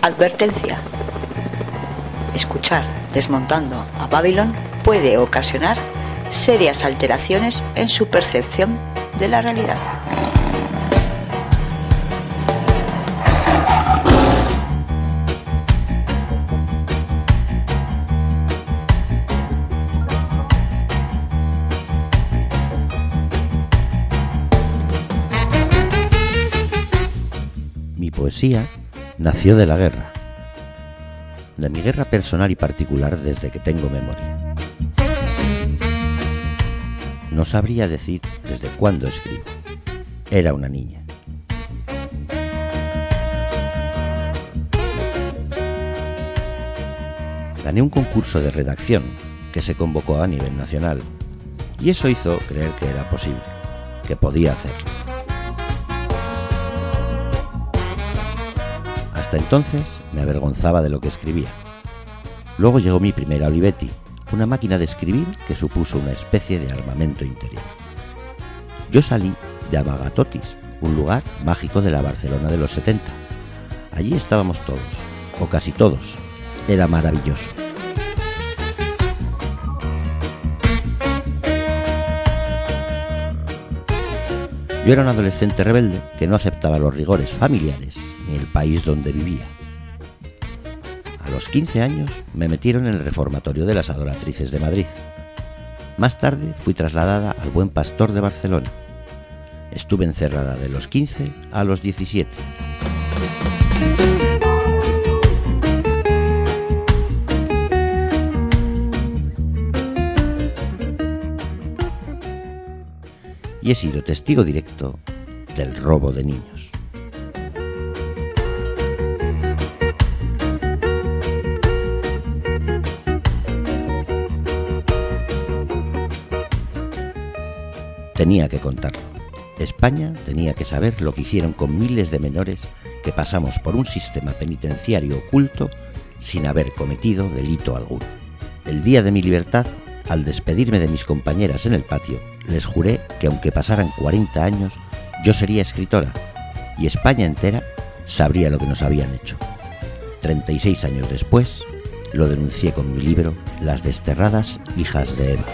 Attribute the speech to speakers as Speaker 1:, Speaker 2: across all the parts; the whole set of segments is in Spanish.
Speaker 1: Advertencia. Escuchar Desmontando a Babylon puede ocasionar serias alteraciones en su percepción de la realidad.
Speaker 2: Mi poesía nació de la guerra, de mi guerra personal y particular desde que tengo memoria. No sabría decir desde cuándo escribo. Era una niña. Gané un concurso de redacción que se convocó a nivel nacional y eso hizo creer que era posible, que podía hacerlo. Hasta entonces me avergonzaba de lo que escribía. Luego llegó mi primera Olivetti, una máquina de escribir que supuso una especie de armamento interior. Yo salí de Amagatotis, un lugar mágico de la Barcelona de los 70. Allí estábamos todos, o casi todos. Era maravilloso. Yo era un adolescente rebelde que no aceptaba los rigores familiares ni el país donde vivía. A los 15 años me metieron en el reformatorio de las Adoratrices de Madrid. Más tarde fui trasladada al Buen Pastor de Barcelona. Estuve encerrada de los 15 a los 17. Y he sido testigo directo del robo de niños. Tenía que contarlo. España tenía que saber lo que hicieron con miles de menores que pasamos por un sistema penitenciario oculto sin haber cometido delito alguno. El día de mi libertad, al despedirme de mis compañeras en el patio, les juré que aunque pasaran 40 años, yo sería escritora y España entera sabría lo que nos habían hecho. 36 años después, lo denuncié con mi libro Las desterradas hijas de Eva.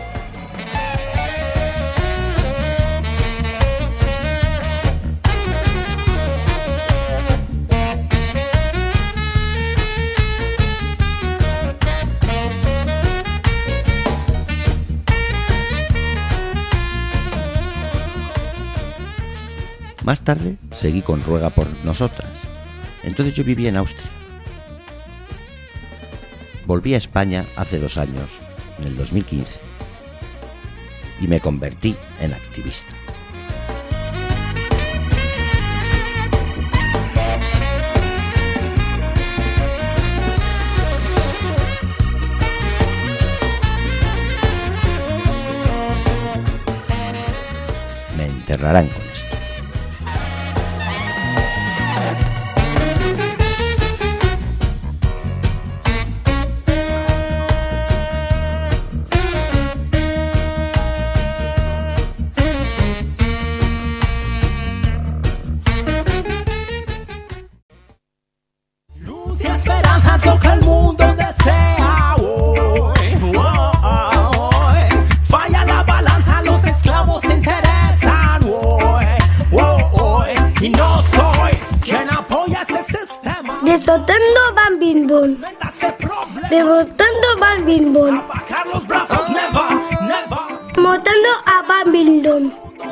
Speaker 2: Más tarde seguí con Ruega por nosotras. Entonces yo vivía en Austria. Volví a España hace 2 años, en el 2015, y me convertí en activista. Me enterrarán con esto.
Speaker 3: Desmontando Babylon. Desmontando Babylon. Desmontando a Babylon.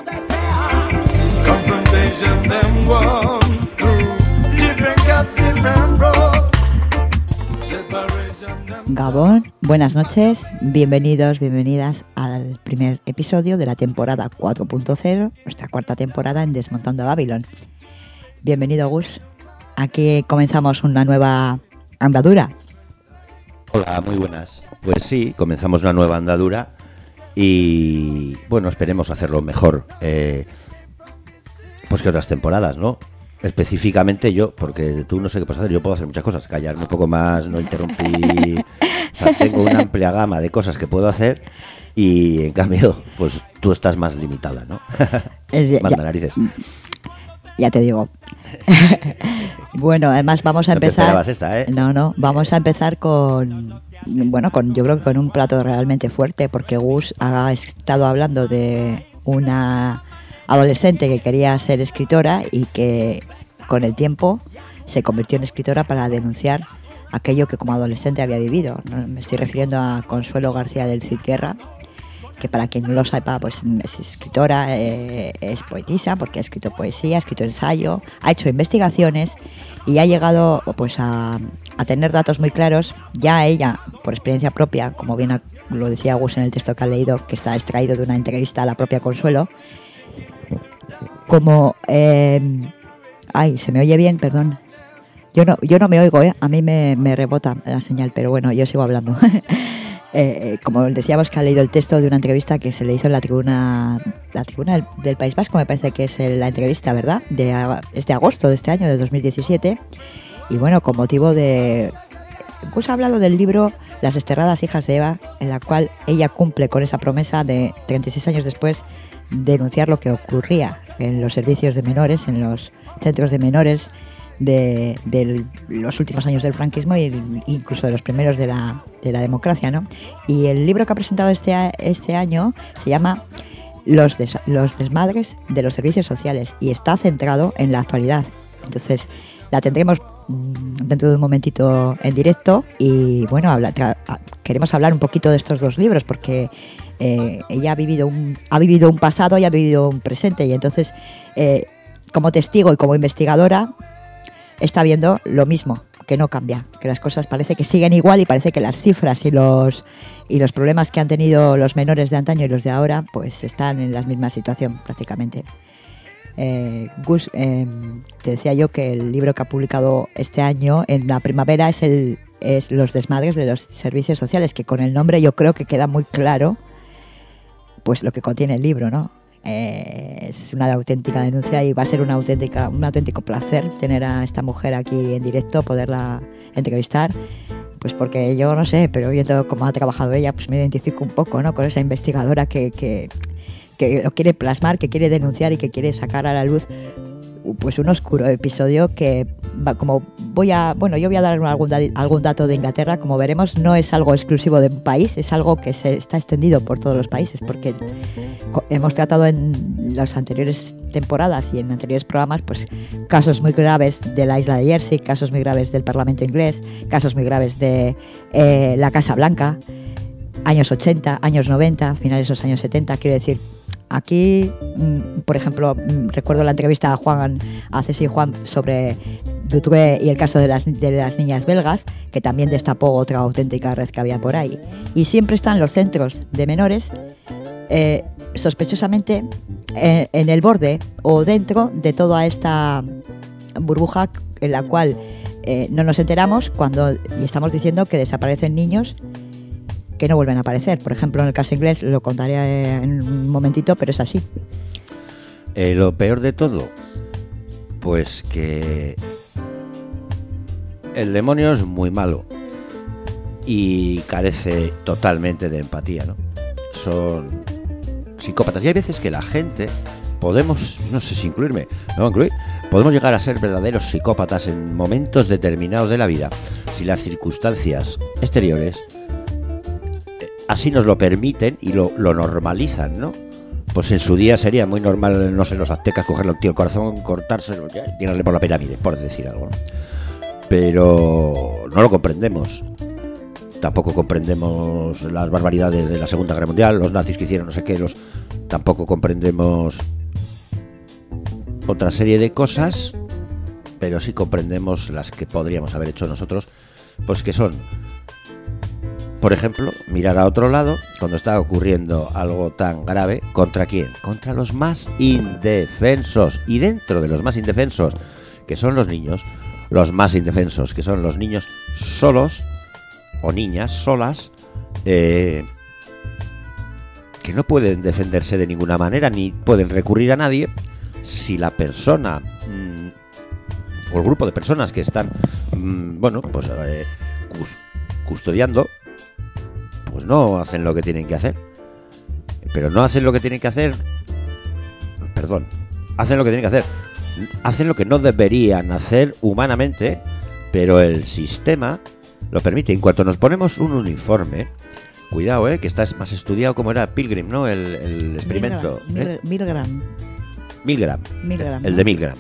Speaker 4: Gabón, buenas noches, bienvenidos, bienvenidas al primer episodio de la temporada 4.0, nuestra cuarta temporada en Desmontando a Babylon. Bienvenido, Gus. Aquí comenzamos una nueva andadura.
Speaker 2: Hola, muy buenas. Pues sí, comenzamos una nueva andadura y bueno, esperemos hacerlo mejor pues que otras temporadas, ¿no? Específicamente yo, porque tú no sé qué puedes hacer, yo puedo hacer muchas cosas, callarme un poco más, no interrumpir, o sea, tengo una amplia gama de cosas que puedo hacer y en cambio, pues tú estás más limitada, ¿no? Manda narices.
Speaker 4: Ya te digo. Bueno, además vamos a
Speaker 2: No te
Speaker 4: empezar...
Speaker 2: esperabas esta, ¿eh?
Speaker 4: No, vamos a empezar con... Bueno, yo creo que con un plato realmente fuerte, porque Gus ha estado hablando de una adolescente que quería ser escritora y que con el tiempo se convirtió en escritora para denunciar aquello que como adolescente había vivido, ¿no? Me estoy refiriendo a Consuelo García del Cid Guerra, que para quien no lo sepa, pues es escritora, es poetisa, porque ha escrito poesía, ha escrito ensayo, ha hecho investigaciones y ha llegado pues a tener datos muy claros. Ya ella, por experiencia propia, como bien lo decía Gus en el texto que ha leído, que está extraído de una entrevista a la propia Consuelo, como... ay, se me oye bien, perdón. Yo no me oigo, a mí me rebota la señal, pero bueno, yo sigo hablando. Como decíamos, que ha leído el texto de una entrevista que se le hizo en la tribuna del País Vasco, me parece que es la entrevista, ¿verdad? Es de agosto de este año, de 2017. Y bueno, con motivo de... Pues ha hablado del libro Las desterradas hijas de Eva, en la cual ella cumple con esa promesa de 36 años después denunciar lo que ocurría en los servicios de menores, en los centros de menores de los últimos años del franquismo e incluso de los primeros de la democracia, ¿no? Y el libro que ha presentado este año se llama Los desmadres de los servicios sociales y está centrado en la actualidad. Entonces la tendremos dentro de un momentito en directo y bueno, queremos hablar un poquito de estos dos libros porque ella ha vivido un pasado y ha vivido un presente, y entonces como testigo y como investigadora está viendo lo mismo, que no cambia, que las cosas parece que siguen igual y parece que las cifras y los problemas que han tenido los menores de antaño y los de ahora pues están en la misma situación prácticamente. Gus, te decía yo que el libro que ha publicado este año en la primavera es Los desmadres de los servicios sociales, que con el nombre yo creo que queda muy claro pues lo que contiene el libro, ¿no? Es una auténtica denuncia y va a ser un auténtico placer tener a esta mujer aquí en directo, poderla entrevistar, pues porque yo no sé, pero viendo cómo ha trabajado ella, pues me identifico un poco, ¿no? Con esa investigadora que lo quiere plasmar, que quiere denunciar y que quiere sacar a la luz pues un oscuro episodio que yo voy a dar algún dato de Inglaterra. Como veremos, no es algo exclusivo de un país, es algo que se está extendido por todos los países, porque hemos tratado en las anteriores temporadas y en anteriores programas pues casos muy graves de la isla de Jersey, casos muy graves del Parlamento inglés, casos muy graves de la Casa Blanca, años 80, años 90, finales de los años 70, quiero decir. Aquí, por ejemplo, recuerdo la entrevista a Ceci y Juan sobre Dutroux y el caso de las niñas belgas, que también destapó otra auténtica red que había por ahí. Y siempre están los centros de menores sospechosamente en el borde o dentro de toda esta burbuja en la cual no nos enteramos y estamos diciendo que desaparecen niños que no vuelven a aparecer. Por ejemplo, en el caso inglés, lo contaré en un momentito, pero es así.
Speaker 2: Lo peor de todo, pues que el demonio es muy malo y carece totalmente de empatía, ¿no? Son psicópatas y hay veces que la gente podemos, no sé si incluirme, me voy a incluir, podemos llegar a ser verdaderos psicópatas en momentos determinados de la vida si las circunstancias exteriores así nos lo permiten y lo normalizan, ¿no? Pues en su día sería muy normal, no sé, los aztecas cogerle a un tío el corazón, cortárselo, tirarle por la pirámide, por decir algo, ¿no? Pero no lo comprendemos. Tampoco comprendemos las barbaridades de la Segunda Guerra Mundial, los nazis que hicieron no sé qué, tampoco comprendemos otra serie de cosas, pero sí comprendemos las que podríamos haber hecho nosotros, pues que son, por ejemplo, mirar a otro lado cuando está ocurriendo algo tan grave. ¿Contra quién? Contra los más indefensos. Y dentro de los más indefensos, que son los niños, los más indefensos, que son los niños solos o niñas solas, que no pueden defenderse de ninguna manera ni pueden recurrir a nadie si la persona o el grupo de personas que están custodiando pues no hacen lo que tienen que hacer. Pero no hacen lo que tienen que hacer, hacen lo que tienen que hacer hacen lo que no deberían hacer humanamente, pero el sistema lo permite. En cuanto nos ponemos un uniforme, cuidado, que estás más estudiado, como era Pilgrim, ¿no? El experimento.
Speaker 4: Milgram.
Speaker 2: Milgram. El
Speaker 4: ¿no?
Speaker 2: de Milgram.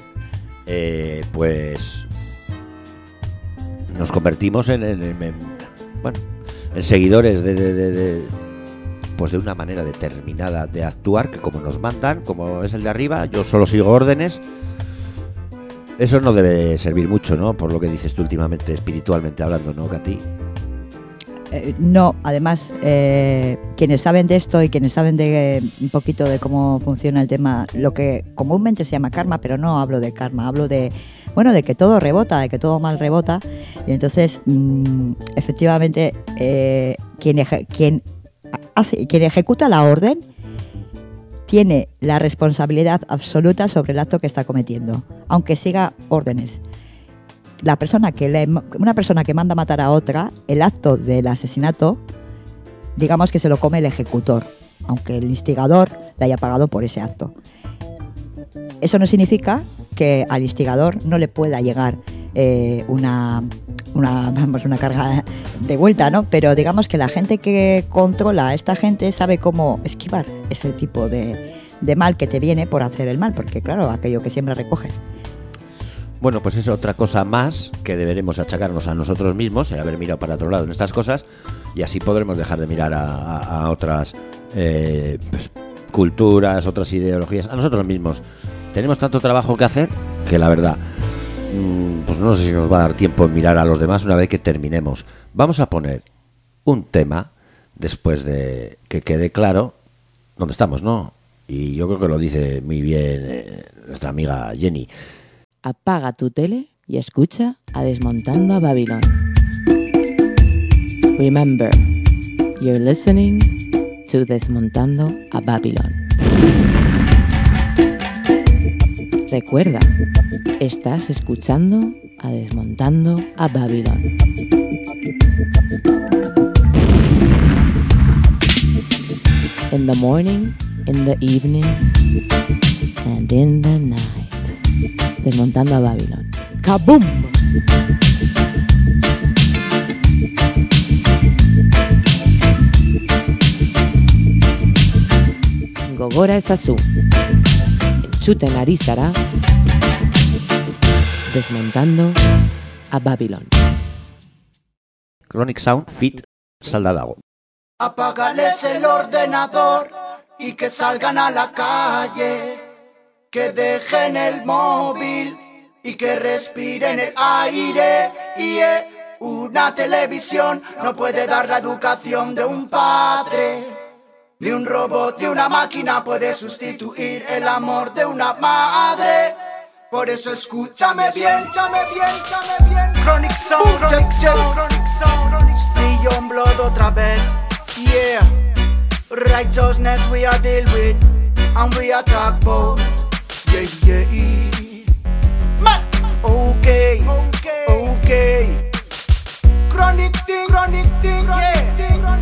Speaker 2: Pues nos convertimos en seguidores de una manera determinada de actuar, que como nos mandan, como es el de arriba, yo solo sigo órdenes. Eso no debe servir mucho, ¿no? Por lo que dices tú últimamente, espiritualmente hablando, ¿no, Katy?
Speaker 4: No, además, quienes saben de esto y quienes saben de un poquito de cómo funciona el tema, lo que comúnmente se llama karma, pero no hablo de karma, hablo de que todo rebota, de que todo mal rebota, y entonces, efectivamente, quien ejecuta la orden tiene la responsabilidad absoluta sobre el acto que está cometiendo, aunque siga órdenes. Una persona que manda matar a otra, el acto del asesinato, digamos que se lo come el ejecutor, aunque el instigador le haya pagado por ese acto. Eso no significa que al instigador no le pueda llegar una carga de vuelta, ¿no? Pero digamos que la gente que controla a esta gente sabe cómo esquivar ese tipo de mal que te viene por hacer el mal, porque claro, aquello que siembra recoges.
Speaker 2: Bueno, pues es otra cosa más que deberemos achacarnos a nosotros mismos, el haber mirado para otro lado en estas cosas, y así podremos dejar de mirar a otras culturas, otras ideologías, a nosotros mismos. Tenemos tanto trabajo que hacer que la verdad, pues no sé si nos va a dar tiempo en mirar a los demás una vez que terminemos. Vamos a poner un tema después de que quede claro dónde estamos, ¿no? Y yo creo que lo dice muy bien nuestra amiga Jenny.
Speaker 5: Apaga tu tele y escucha a Desmontando a Babilón. Remember, you're listening to Desmontando a Babilón. Recuerda, estás escuchando a Desmontando a Babilón. In the morning, in the evening, and in the night. Desmontando a Babilón. ¡Kaboom! Gogora ezazu. Entzuten ari zara. Desmontando a Babilón.
Speaker 2: Chronic Sound Fit Saldadago.
Speaker 6: Apágales el ordenador y que salgan a la calle. Que dejen el móvil y que respiren el aire. Y una televisión no puede dar la educación de un padre. Ni un robot ni una máquina puede sustituir el amor de una madre. Por eso escúchame bien, Chronic Sound, Chronic Sound, Still on blood otra vez. Yeah, righteousness we are deal with, and we attack both. Yeah. Okay. Chronic thing, yeah.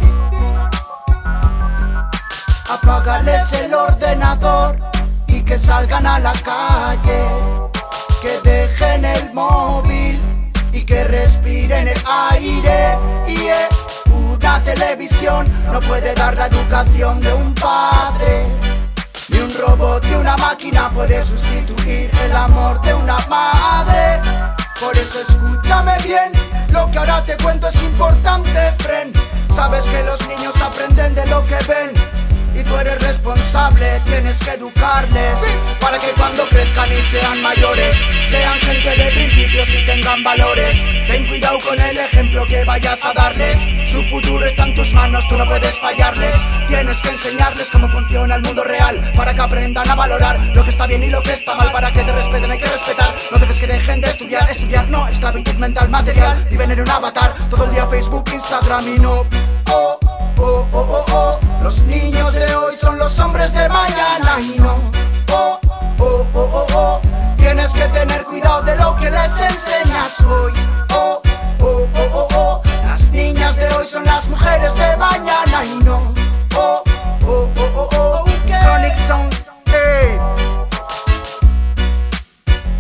Speaker 6: Apágales el ordenador y que salgan a la calle. Que dejen el móvil y que respiren el aire. Yeah. Una televisión no puede dar la educación de un padre. Ni un robot ni una máquina puede sustituir el amor de una madre. Por eso escúchame bien, lo que ahora te cuento es importante, friend. Sabes que los niños aprenden de lo que ven. Y tú eres responsable, tienes que educarles para que cuando crezcan y sean mayores sean gente de principios y tengan valores. Ten cuidado con el ejemplo que vayas a darles. Su futuro está en tus manos, tú no puedes fallarles. Tienes que enseñarles cómo funciona el mundo real para que aprendan a valorar lo que está bien y lo que está mal. Para que te respeten hay que respetar. No dejes que dejen de estudiar, estudiar no, esclavitud mental material. Viven en un avatar, todo el día Facebook, Instagram y no. Los niños de hoy son los hombres de mañana y no. Tienes que tener cuidado de lo que les enseñas hoy. Las niñas de hoy son las mujeres de mañana y no. Chronic Sound,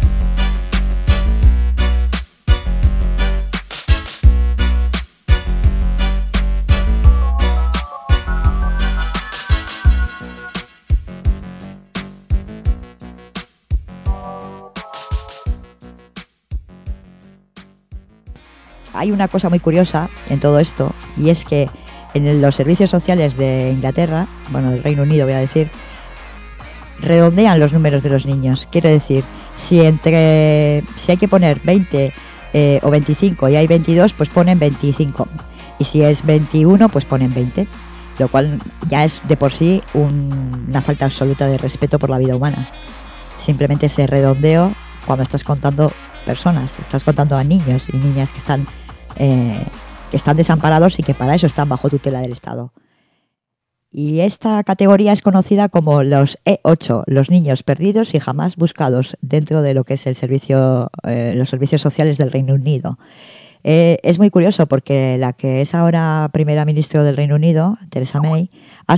Speaker 4: hay una cosa muy curiosa en todo esto, y es que en los servicios sociales de Inglaterra, bueno, del Reino Unido voy a decir, redondean los números de los niños. Quiero decir, si hay que poner 20 o 25 y hay 22, pues ponen 25. Y si es 21, pues ponen 20. Lo cual ya es de por sí una falta absoluta de respeto por la vida humana. Simplemente ese redondeo cuando estás contando personas, estás contando a niños y niñas que están desamparados y que para eso están bajo tutela del Estado. Y esta categoría es conocida como los E8, los niños perdidos y jamás buscados, dentro de lo que es los servicios sociales del Reino Unido. Es muy curioso porque la que es ahora primera ministra del Reino Unido, Theresa May, ha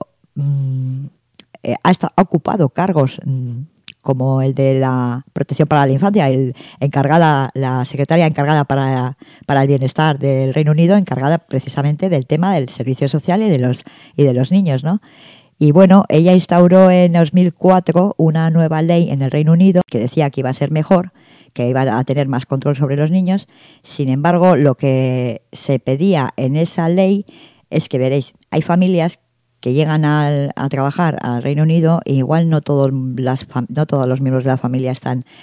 Speaker 4: ocupado cargos como el de la protección para la infancia, la secretaria encargada para el bienestar del Reino Unido, encargada precisamente del tema del servicio social y de los niños, ¿no? Y bueno, ella instauró en 2004 una nueva ley en el Reino Unido que decía que iba a ser mejor, que iba a tener más control sobre los niños. Sin embargo, lo que se pedía en esa ley es que, veréis, hay familias que llegan a trabajar al Reino Unido e igual no todos los miembros de la familia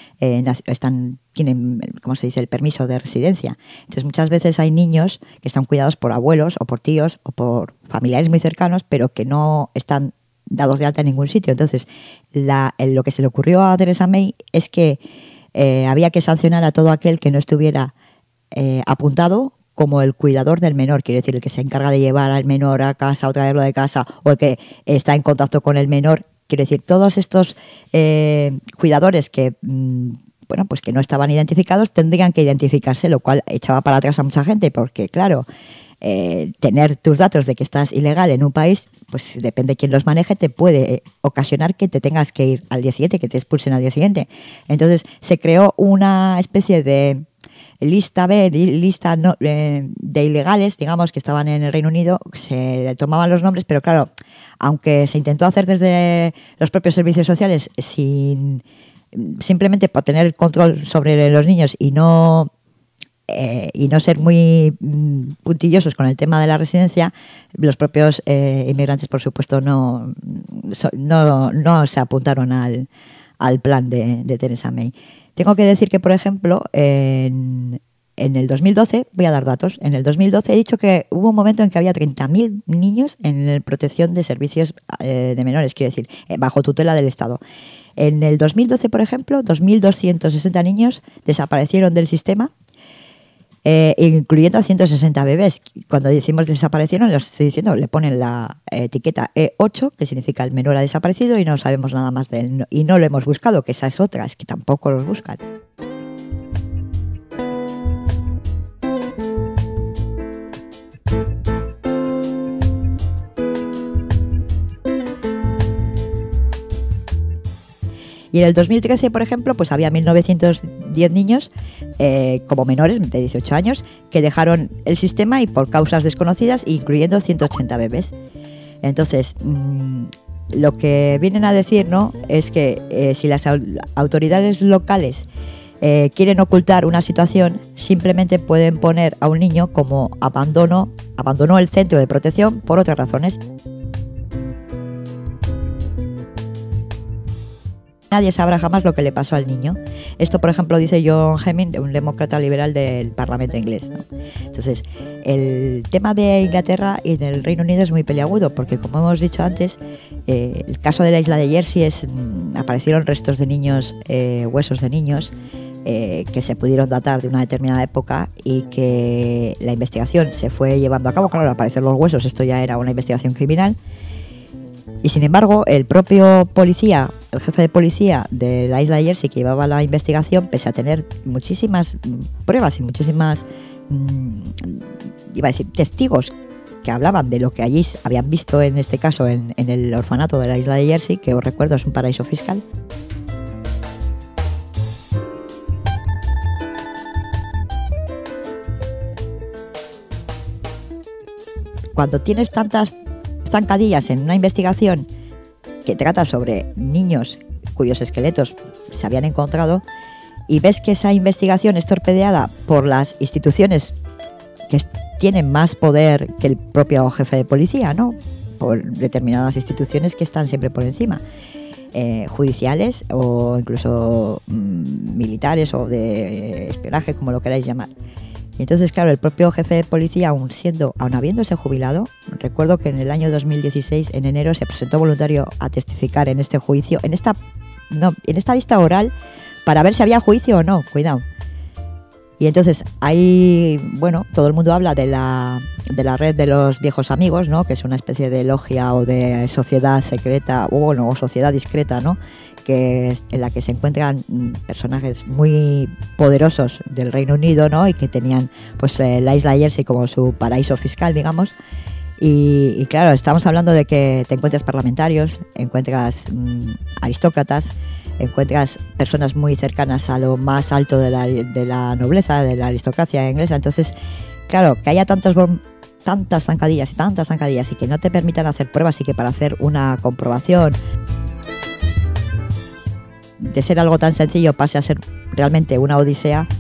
Speaker 4: tienen, ¿cómo se dice?, el permiso de residencia. Entonces muchas veces hay niños que están cuidados por abuelos o por tíos o por familiares muy cercanos, pero que no están dados de alta en ningún sitio. Entonces lo que se le ocurrió a Theresa May es que había que sancionar a todo aquel que no estuviera apuntado como el cuidador del menor, quiere decir el que se encarga de llevar al menor a casa o traerlo de casa, o el que está en contacto con el menor. Quiere decir, todos estos cuidadores que pues que no estaban identificados tendrían que identificarse, lo cual echaba para atrás a mucha gente, porque claro, tener tus datos de que estás ilegal en un país, pues depende de quién los maneje, te puede ocasionar que te tengas que ir al día siguiente, que te expulsen al día siguiente. Entonces se creó una especie de lista B, de ilegales, digamos, que estaban en el Reino Unido. Se tomaban los nombres, pero claro, aunque se intentó hacer desde los propios servicios sociales simplemente para tener control sobre los niños y no ser muy puntillosos con el tema de la residencia, los propios inmigrantes, por supuesto, no se apuntaron al plan de Theresa May. Tengo que decir que, por ejemplo, en el 2012, voy a dar datos, en el 2012 he dicho que hubo un momento en que había 30.000 niños en protección de servicios de menores, quiero decir, bajo tutela del Estado. En el 2012, por ejemplo, 2.260 niños desaparecieron del sistema, incluyendo a 160 bebés. Cuando decimos desaparecieron, les estoy diciendo, le ponen la etiqueta E8, que significa el menor ha desaparecido y no sabemos nada más de él. Y no lo hemos buscado, que esa es otra, es que tampoco los buscan. Y en el 2013, por ejemplo, pues había 1.910 niños como menores de 18 años que dejaron el sistema y por causas desconocidas, incluyendo 180 bebés. Entonces, lo que vienen a decir, ¿no?, es que si las autoridades locales quieren ocultar una situación, simplemente pueden poner a un niño como abandonó el centro de protección por otras razones. Nadie sabrá jamás lo que le pasó al niño. Esto, por ejemplo, dice John Hemming, un demócrata liberal del Parlamento inglés, ¿no? Entonces, el tema de Inglaterra y del Reino Unido es muy peliagudo, porque, como hemos dicho antes, el caso de la isla de Jersey aparecieron restos de niños, huesos de niños, que se pudieron datar de una determinada época y que la investigación se fue llevando a cabo. Claro, al aparecer los huesos, esto ya era una investigación criminal. Y sin embargo, el propio policía, el jefe de policía de la isla de Jersey que llevaba la investigación, pese a tener muchísimas pruebas y muchísimas testigos que hablaban de lo que allí habían visto, en este caso en el orfanato de la isla de Jersey, que os recuerdo es un paraíso fiscal. Cuando tienes tantas zancadillas en una investigación que trata sobre niños cuyos esqueletos se habían encontrado y ves que esa investigación es torpedeada por las instituciones que tienen más poder que el propio jefe de policía, ¿no? Por determinadas instituciones que están siempre por encima, judiciales o incluso militares o de espionaje, como lo queráis llamar. Y entonces, claro, el propio jefe de policía, aún habiéndose jubilado, recuerdo que en el año 2016, en enero, se presentó voluntario a testificar en este juicio, en esta vista oral, para ver si había juicio o no, cuidado. Y entonces ahí, bueno, todo el mundo habla de la red de los viejos amigos, ¿no? Que es una especie de logia o de sociedad secreta, o sociedad discreta, ¿no? En la que se encuentran personajes muy poderosos del Reino Unido, ¿no? Y que tenían pues la isla Jersey como su paraíso fiscal, digamos. Y claro, estamos hablando de que te encuentras parlamentarios, encuentras aristócratas, encuentras personas muy cercanas a lo más alto de la nobleza, de la aristocracia inglesa. Entonces, claro, que haya tantas zancadillas y que no te permitan hacer pruebas y que para hacer una comprobación de ser algo tan sencillo pase a ser realmente una odisea.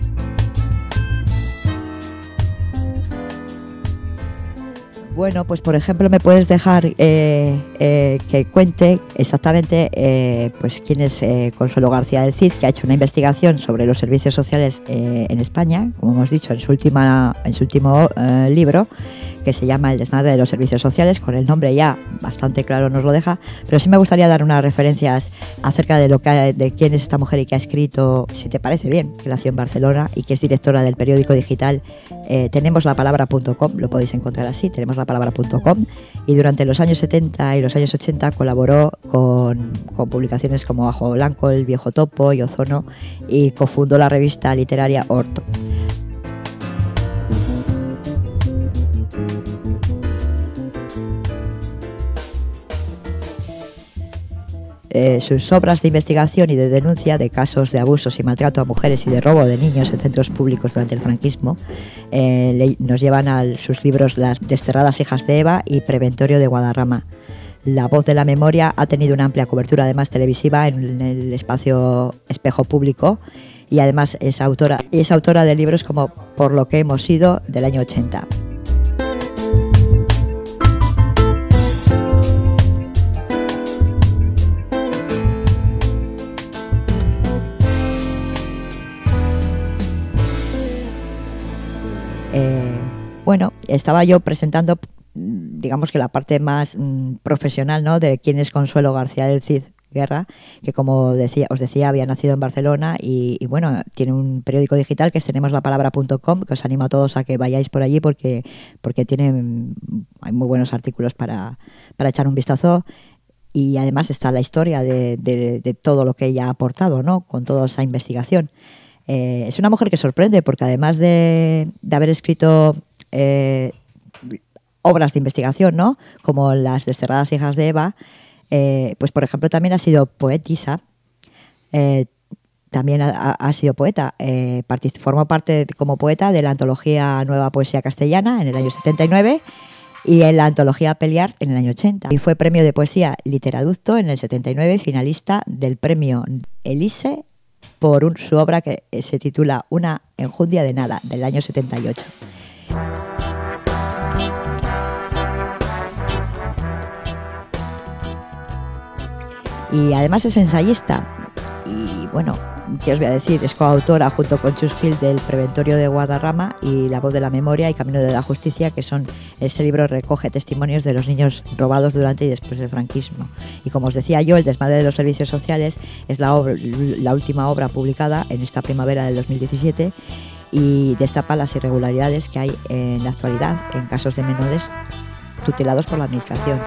Speaker 4: Bueno, pues por ejemplo me puedes dejar que cuente exactamente pues quién es Consuelo García del Cid, que ha hecho una investigación sobre los servicios sociales en España, como hemos dicho en su último libro, que se llama El desmadre de los servicios sociales. Con el nombre ya bastante claro nos lo deja, pero sí me gustaría dar unas referencias acerca de quién es esta mujer y que ha escrito, si te parece bien, que nació en Barcelona y que es directora del periódico digital tenemoslapalabra.com. Lo podéis encontrar así, tenemoslapalabra.com, y durante los años 70 y los años 80 colaboró con publicaciones como Ajo Blanco, El Viejo Topo y Ozono, y cofundó la revista literaria Orto. Sus obras de investigación y de denuncia de casos de abusos y maltrato a mujeres y de robo de niños en centros públicos durante el franquismo nos llevan a sus libros Las desterradas hijas de Eva y Preventorio de Guadarrama. La Voz de la Memoria ha tenido una amplia cobertura, además televisiva, en el espacio Espejo Público, y además es autora de libros como Por lo que hemos sido, del año 80. Bueno, estaba yo presentando, digamos que la parte más profesional, ¿no?, de quién es Consuelo García del Cid Guerra, que como os decía, había nacido en Barcelona y bueno, tiene un periódico digital que es tenemoslapalabra.com, que os animo a todos a que vayáis por allí porque hay muy buenos artículos para echar un vistazo. Y además está la historia de todo lo que ella ha aportado, ¿no?, con toda esa investigación. Es una mujer que sorprende porque además de haber escrito obras de investigación, ¿no?, como Las desterradas hijas de Eva, pues por ejemplo también ha sido poetisa, también ha sido poeta, formó parte como poeta de la antología Nueva Poesía Castellana en el año 79 y en la antología Peliard en el año 80. Y fue premio de poesía Literaducto en el 79, finalista del premio Elise por su obra que se titula Una enjundia de nada, del año 78. Y además es ensayista y bueno, ¿qué os voy a decir? Es coautora junto con Chus Gil del Preventorio de Guadarrama y La Voz de la Memoria y Camino de la Justicia, que ese libro recoge testimonios de los niños robados durante y después del franquismo. Y como os decía yo, El desmadre de los servicios sociales es la última obra publicada en esta primavera del 2017 y destapa las irregularidades que hay en la actualidad en casos de menores tutelados por la administración.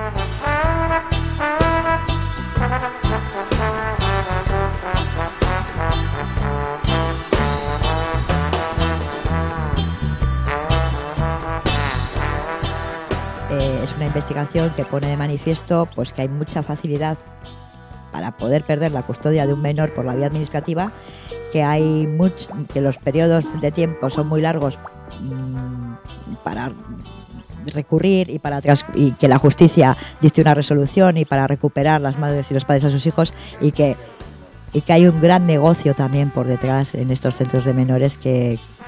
Speaker 4: Es una investigación que pone de manifiesto pues que hay mucha facilidad para poder perder la custodia de un menor por la vía administrativa, que los periodos de tiempo son muy largos para recurrir y que la justicia dicte una resolución y para recuperar las madres y los padres a sus hijos, y que hay un gran negocio también por detrás en estos centros de menores que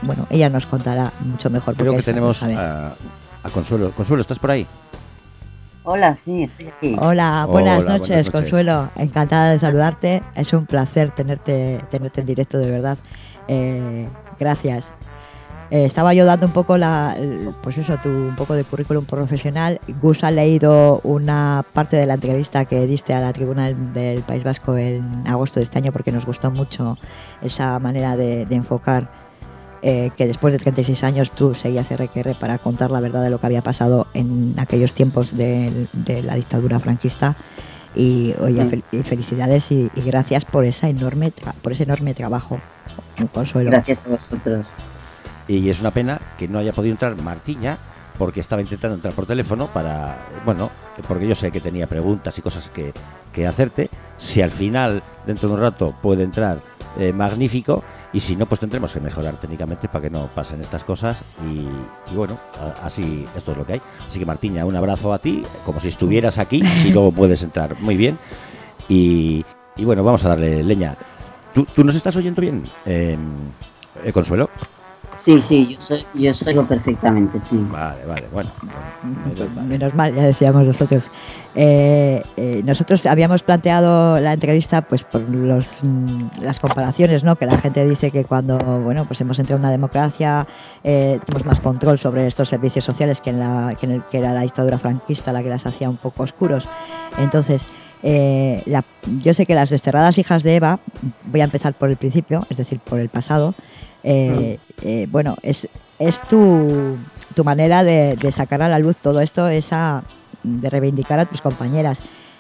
Speaker 4: bueno, ella nos contará mucho mejor.
Speaker 2: Creo que
Speaker 4: ella
Speaker 2: tenemos
Speaker 4: sabe.
Speaker 2: a Consuelo. Consuelo, ¿estás por ahí?
Speaker 7: Hola, sí, estoy aquí.
Speaker 4: Hola, buenas
Speaker 2: Hola,
Speaker 4: noches,
Speaker 2: buenas noches.
Speaker 4: Consuelo. Encantada de saludarte. Es un placer tenerte en directo, de verdad. Gracias. Estaba yo dando un poco un poco de currículum profesional. Gus ha leído una parte de la entrevista que diste a la Tribuna del País Vasco en agosto de este año, porque nos gustó mucho esa manera de enfocar que después de 36 años tú seguías RQR para contar la verdad de lo que había pasado en aquellos tiempos de la dictadura franquista. Y oye, felicidades y gracias por ese enorme trabajo, Consuelo.
Speaker 7: Gracias a vosotros.
Speaker 2: Y es una pena que no haya podido entrar Martiña, porque estaba intentando entrar por teléfono porque yo sé que tenía preguntas y cosas que hacerte. Si al final, dentro de un rato, puede entrar, magnífico, y si no, pues tendremos que mejorar técnicamente para que no pasen estas cosas, y bueno, así, esto es lo que hay. Así que Martiña, un abrazo a ti, como si estuvieras aquí, si luego puedes entrar, muy bien, y bueno, vamos a darle leña. ¿Tú nos estás oyendo bien, Consuelo?
Speaker 7: Sí, yo os oigo perfectamente, sí.
Speaker 2: Vale, bueno.
Speaker 4: Menos mal, ya decíamos nosotros. Nosotros habíamos planteado la entrevista pues por las comparaciones, ¿no? Que la gente dice que cuando pues hemos entrado en una democracia tenemos más control sobre estos servicios sociales que era la dictadura franquista la que las hacía un poco oscuros. Entonces, yo sé que las desterradas hijas de Eva, voy a empezar por el principio, es decir, por el pasado. Es tu manera de sacar a la luz todo esto, de reivindicar a tus compañeras.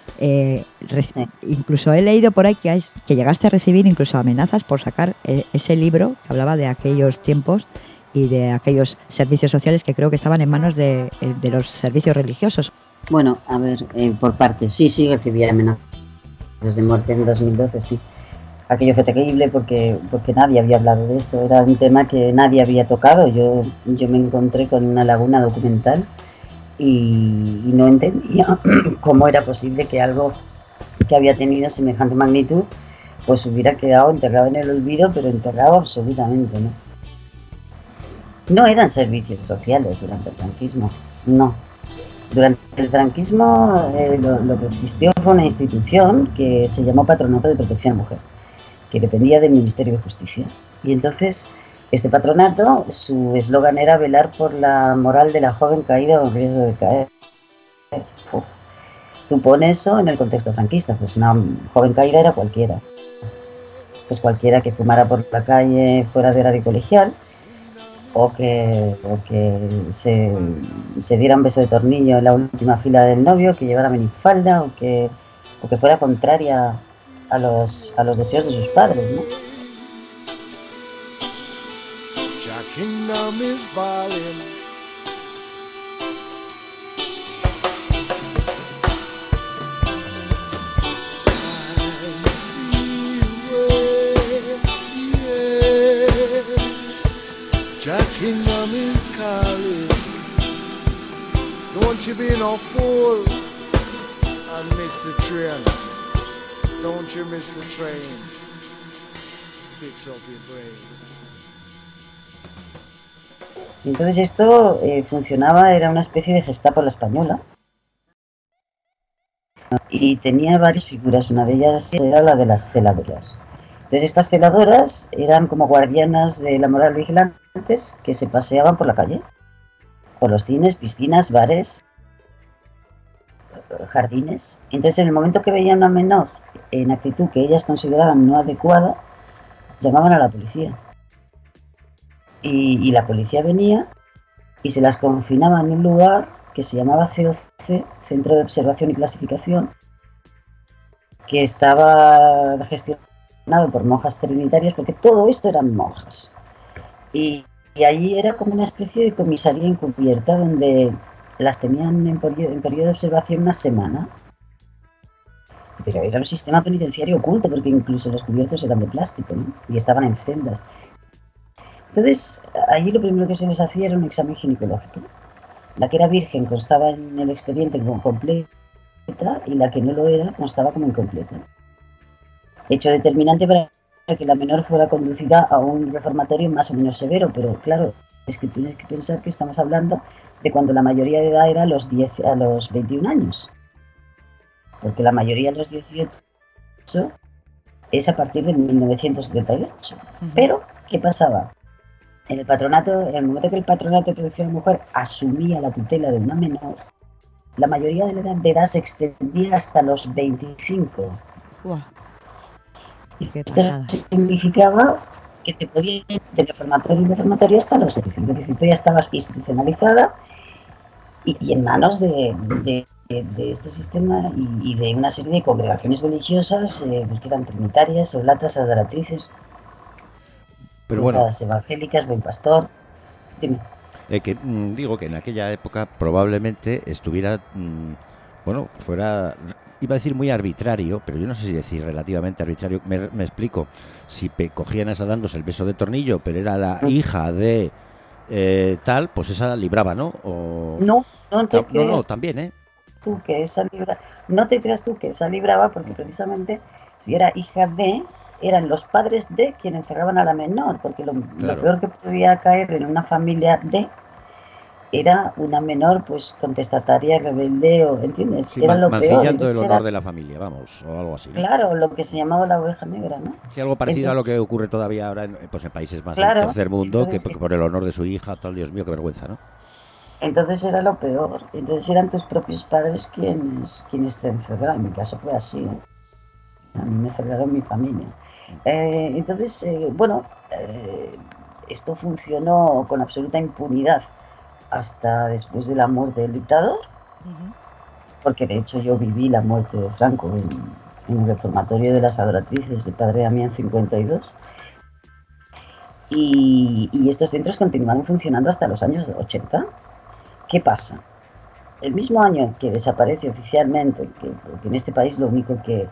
Speaker 4: Incluso he leído por ahí que llegaste a recibir incluso amenazas por sacar ese libro que hablaba de aquellos tiempos y de aquellos servicios sociales que creo que estaban en manos de los servicios religiosos.
Speaker 7: Bueno, a ver, por partes, sí recibí amenazas de muerte en 2012, sí. Aquello fue terrible porque nadie había hablado de esto, era un tema que nadie había tocado. Yo me encontré con una laguna documental y no entendía cómo era posible que algo que había tenido semejante magnitud pues hubiera quedado enterrado en el olvido, pero enterrado absolutamente, ¿no? No eran servicios sociales durante el franquismo, no. Durante el franquismo lo que existió fue una institución que se llamó Patronato de Protección a Mujer, que dependía del Ministerio de Justicia. Y entonces, este patronato, su eslogan era velar por la moral de la joven caída o en riesgo de caer. Tú pones eso en el contexto franquista, pues una joven caída era cualquiera. Pues cualquiera que fumara por la calle fuera de horario colegial, o que se diera un beso de tornillo en la última fila del novio, que llevara minifalda, o que fuera contraria a los deseos de sus padres, ¿no?
Speaker 6: Jack Kingdom is calling. Don't you be no fool and miss the train. Don't you miss the train. Fix up your brain.
Speaker 7: Entonces esto funcionaba, era una especie de Gestapo a la española. Y tenía varias figuras, una de ellas era la de las celadoras. Entonces estas celadoras eran como guardianas de la moral vigilantes que se paseaban por la calle, por los cines, piscinas, bares, jardines. Entonces en el momento que veían a una menor en actitud que ellas consideraban no adecuada, llamaban a la policía. Y la policía venía y se las confinaba en un lugar que se llamaba COC, Centro de Observación y Clasificación, que estaba gestionado por monjas trinitarias, porque todo esto eran monjas. Y allí era como una especie de comisaría encubierta donde las tenían en periodo de observación una semana. Pero era un sistema penitenciario oculto, porque incluso los cubiertos eran de plástico, ¿no? Y estaban en celdas. Entonces, allí lo primero que se les hacía era un examen ginecológico. La que era virgen constaba en el expediente como completa y la que no lo era constaba como incompleta. Hecho determinante para que la menor fuera conducida a un reformatorio más o menos severo, pero claro, es que tienes que pensar que estamos hablando de cuando la mayoría de edad era a los 21 años, porque la mayoría a los 18 es a partir de 1978. Pero, ¿qué pasaba? En el patronato, en el momento que el Patronato de Protección de la Mujer asumía la tutela de una menor, la mayoría de la edad se extendía hasta los 25.
Speaker 4: Wow.
Speaker 7: Esto significaba que te podías ir de reformatorio en reformatorio hasta los 25. Es decir, tú ya estabas institucionalizada y en manos de este sistema y de una serie de congregaciones religiosas pues que eran trinitarias, oblatas, adoratrices,
Speaker 2: pero bueno,
Speaker 7: evangélicas, buen pastor. Dime.
Speaker 2: Digo que en aquella época probablemente estuviera, fuera, iba a decir muy arbitrario, pero yo no sé si decir relativamente arbitrario. Me explico. Si cogían a esa dándose el beso de tornillo, pero era la hija de tal, pues esa la libraba, ¿no? O...
Speaker 7: No te creas.
Speaker 2: No, también, ¿eh?
Speaker 7: Tú que esa libra, no te creas tú que esa libraba, porque precisamente si era hija de, eran los padres de quienes encerraban a la menor, porque lo peor que podía caer en una familia de era una menor pues contestataria, rebelde, o ¿entiendes?
Speaker 2: Sí,
Speaker 7: era lo
Speaker 2: mancillando
Speaker 7: peor.
Speaker 2: el honor de la familia, vamos, o algo así, ¿no?
Speaker 7: Claro, lo que se llamaba la oveja negra, ¿no?
Speaker 2: Sí, algo parecido a lo que ocurre todavía ahora en países más
Speaker 7: claro,
Speaker 2: del tercer mundo,
Speaker 7: entonces,
Speaker 2: que por el honor de su hija, tal, Dios mío, qué vergüenza, ¿no?
Speaker 7: Entonces era lo peor. Entonces eran tus propios padres quienes te encerraron. En mi caso fue así, ¿eh? A mí me encerraron mi familia. Entonces, esto funcionó con absoluta impunidad hasta después de la muerte del dictador, porque de hecho yo viví la muerte de Franco en el reformatorio de las adoratrices de Padre Damián 52, y estos centros continuaron funcionando hasta los años 80. ¿Qué pasa? El mismo año que desaparece oficialmente, porque en este país lo único que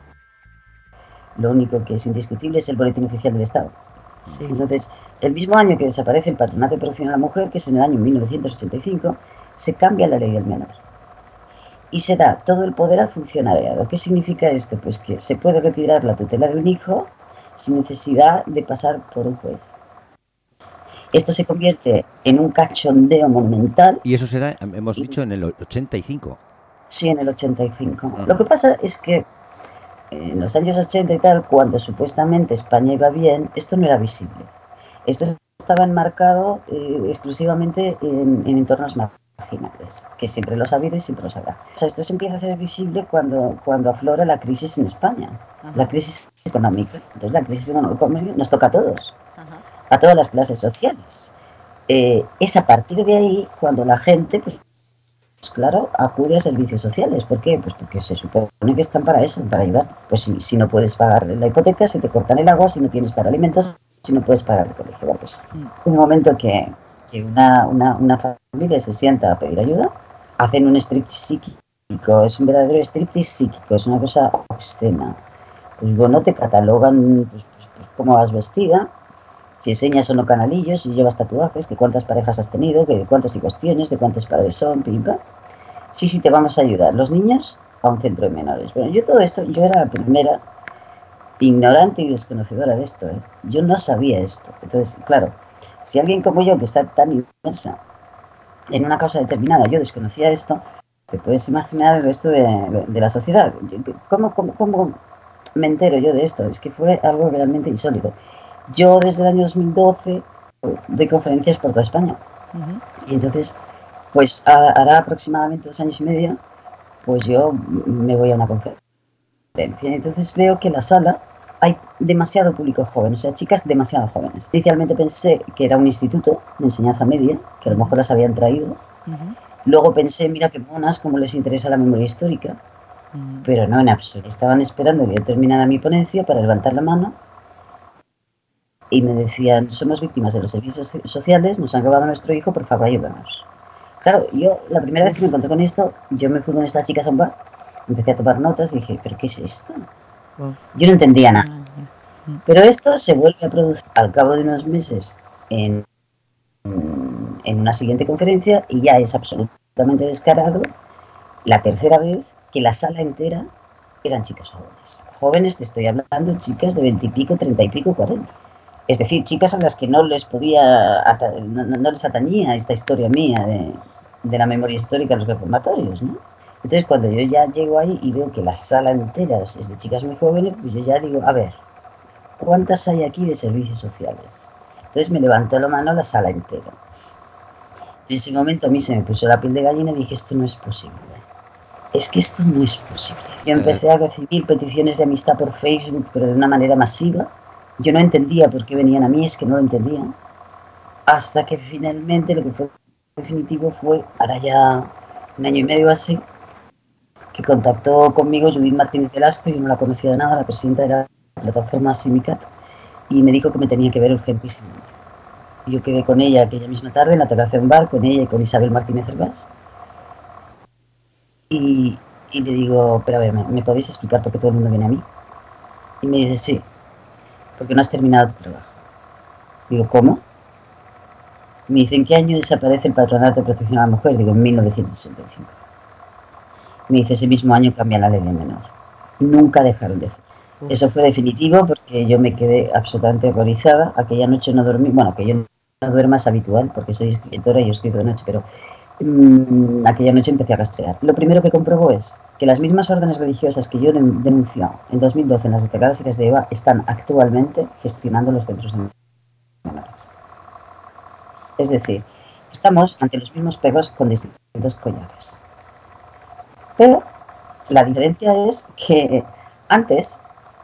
Speaker 7: es indiscutible es el boletín oficial del Estado. Sí. Entonces, el mismo año que desaparece el Patronato de Protección a la Mujer, que es en el año 1985, se cambia la ley del menor y se da todo el poder al funcionariado. ¿Qué significa esto? Pues que se puede retirar la tutela de un hijo sin necesidad de pasar por un juez. Esto se convierte en un cachondeo monumental.
Speaker 2: Y eso se da, hemos dicho, en el 85.
Speaker 7: Sí, en el 85. Lo que pasa es que en los años 80 y tal, cuando supuestamente España iba bien, esto no era visible. Esto estaba enmarcado exclusivamente en entornos marginales, que siempre lo ha habido y siempre lo sabrá. O sea, esto se empieza a hacer visible cuando aflora la crisis en España, la crisis económica. Entonces la crisis económica nos toca a todos, a todas las clases sociales. Es a partir de ahí cuando la gente, pues claro, acude a servicios sociales. ¿Por qué? Pues porque se supone que están para eso, para ayudar. Pues si no puedes pagar la hipoteca, si te cortan el agua, si no tienes para alimentos, si no puedes pagar el colegio. Bueno, pues un momento que una familia se sienta a pedir ayuda, hacen un striptease psíquico, es un verdadero striptease psíquico, es una cosa obscena. Pues bueno, te catalogan pues cómo vas vestida, si enseñas o no canalillos, si llevas tatuajes, que cuántas parejas has tenido, que de cuántos hijos tienes, de cuántos padres son, pim, pam. Sí, te vamos a ayudar. Los niños a un centro de menores. Bueno, yo todo esto, yo era la primera ignorante y desconocedora de esto, ¿eh? Yo no sabía esto. Entonces, claro, si alguien como yo, que está tan inmersa en una causa determinada, yo desconocía esto, te puedes imaginar el resto de la sociedad. ¿Cómo me entero yo de esto? Es que fue algo realmente insólito. Yo desde el año 2012 doy conferencias por toda España. Y entonces, pues hará aproximadamente 2 años y medio, pues yo me voy a una conferencia. Entonces veo que en la sala hay demasiado público joven, o sea, chicas demasiado jóvenes. Inicialmente pensé que era un instituto de enseñanza media, que a lo mejor las habían traído. Luego pensé, mira qué monas, cómo les interesa la memoria histórica. Pero no, en absoluto. Estaban esperando que yo terminara mi ponencia para levantar la mano. Y me decían, somos víctimas de los servicios sociales, nos han robado a nuestro hijo, por favor, ayúdanos. Claro, yo la primera vez que me encontré con esto, yo me fui con estas chicas a un bar, empecé a tomar notas y dije, ¿pero qué es esto? Yo no entendía nada. Pero esto se vuelve a producir al cabo de unos meses en una siguiente conferencia y ya es absolutamente descarado la tercera vez que la sala entera eran chicas jóvenes. Jóvenes, te estoy hablando, chicas de 20 y pico, 30 y pico, 40. Es decir, chicas a las que no les no les atañía esta historia mía de la memoria histórica de los reformatorios, ¿no? Entonces, cuando yo ya llego ahí y veo que la sala entera es de chicas muy jóvenes, pues yo ya digo, a ver, ¿cuántas hay aquí de servicios sociales? Entonces me levantó la mano la sala entera. En ese momento a mí se me puso la piel de gallina y dije, esto no es posible. Es que esto no es posible. Yo empecé a recibir peticiones de amistad por Facebook, pero de una manera masiva. Yo no entendía por qué venían a mí, es que no lo entendía. Hasta que finalmente lo que fue definitivo fue, ahora ya un año y medio así, que contactó conmigo Judith Martínez Velasco, yo no la conocía de nada, la presidenta de la plataforma Simicat, y me dijo que me tenía que ver urgentísimamente. Yo quedé con ella aquella misma tarde en la terraza de un bar, con ella y con Isabel Martínez Hervás. Y le digo, pero a ver, ¿me podéis explicar por qué todo el mundo viene a mí? Y me dice, sí, porque no has terminado tu trabajo. Digo, ¿cómo? Me dice, ¿en qué año desaparece el Patronato de Protección a la Mujer? Digo, en 1965. Me dice, ese mismo año cambia la ley de menor. Nunca dejaron de hacer. Eso fue definitivo porque yo me quedé absolutamente horrorizada. Aquella noche no dormí, bueno, que yo no duerma es habitual porque soy escritora y yo escribo de noche, pero aquella noche empecé a rastrear. Lo primero que comprobó es que las mismas órdenes religiosas que yo denunció en 2012 en las destacadas hijas de Eva están actualmente gestionando los centros de menores. Es decir, estamos ante los mismos perros con distintos collares. Pero la diferencia es que antes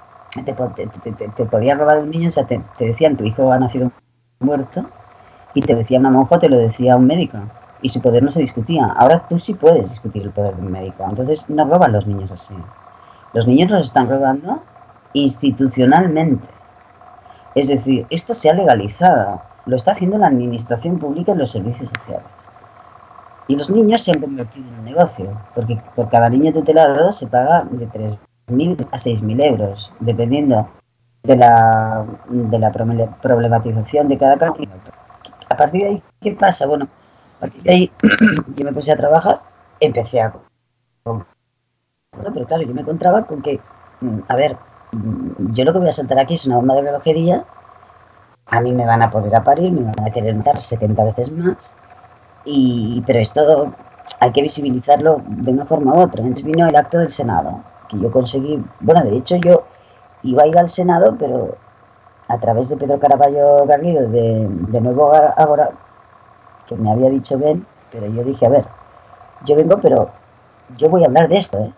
Speaker 7: te podían robar un niño, o sea, te decían tu hijo ha nacido muerto y te decía una monja o te lo decía un médico y su poder no se discutía. Ahora tú sí puedes discutir el poder de un médico, entonces no roban los niños así. Los niños los están robando institucionalmente. Es decir, esto se ha legalizado, lo está haciendo la administración pública en los servicios sociales. Y los niños se han convertido en un negocio, porque por cada niño tutelado se paga de 3.000 a 6.000 euros, dependiendo de la problematización de cada caso. A partir de ahí, ¿qué pasa? Bueno, a partir de ahí yo me puse a trabajar, empecé a... Pero claro, yo me encontraba con que, a ver, yo lo que voy a soltar aquí es una bomba de relojería, a mí me van a poner a parir, me van a querer matar 70 veces más, pero esto hay que visibilizarlo de una forma u otra. Entonces vino el acto del Senado, que yo conseguí, bueno, de hecho yo iba a ir al Senado, pero a través de Pedro Caraballo Garrido, de Nuevo Agora, que me había dicho ven, pero yo dije, a ver, yo vengo, pero yo voy a hablar de esto, ¿eh?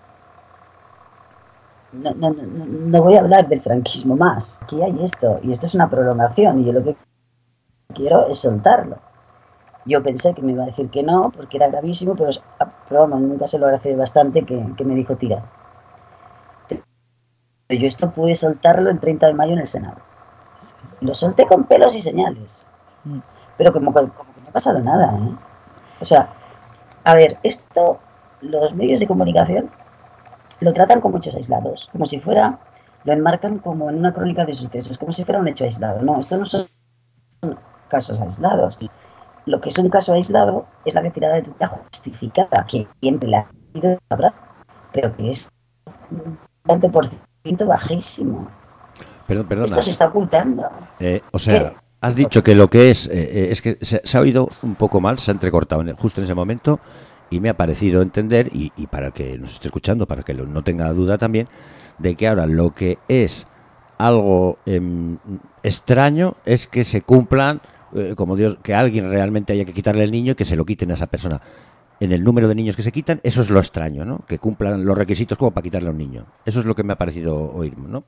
Speaker 7: No voy a hablar del franquismo más. Aquí hay esto, y esto es una prolongación, y yo lo que quiero es soltarlo. Yo pensé que me iba a decir que no, porque era gravísimo, pero vamos, nunca se lo agradecí bastante que me dijo tira. Pero yo esto pude soltarlo el 30 de mayo en el Senado. Lo solté con pelos y señales. Pero como que no ha pasado nada, ¿eh? O sea, a ver, esto, los medios de comunicación lo tratan como hechos aislados, como si fuera, lo enmarcan como en una crónica de sucesos, como si fuera un hecho aislado. No, esto no son casos aislados. Lo que es un caso aislado es la retirada de tutela justificada, que siempre la ha habido, habrá, pero que es un tanto por ciento bajísimo.
Speaker 2: Perdona.
Speaker 7: Esto se está ocultando.
Speaker 2: O sea, has dicho que lo que es que se ha oído un poco mal, se ha entrecortado justo en ese momento y me ha parecido entender, y para el que nos esté escuchando, para que no tenga duda también, de que ahora lo que es algo extraño es que se cumplan, como Dios, que alguien realmente haya que quitarle el niño y que se lo quiten a esa persona. En el número de niños que se quitan, eso es lo extraño, ¿no? Que cumplan los requisitos como para quitarle a un niño. Eso es lo que me ha parecido oír, ¿no?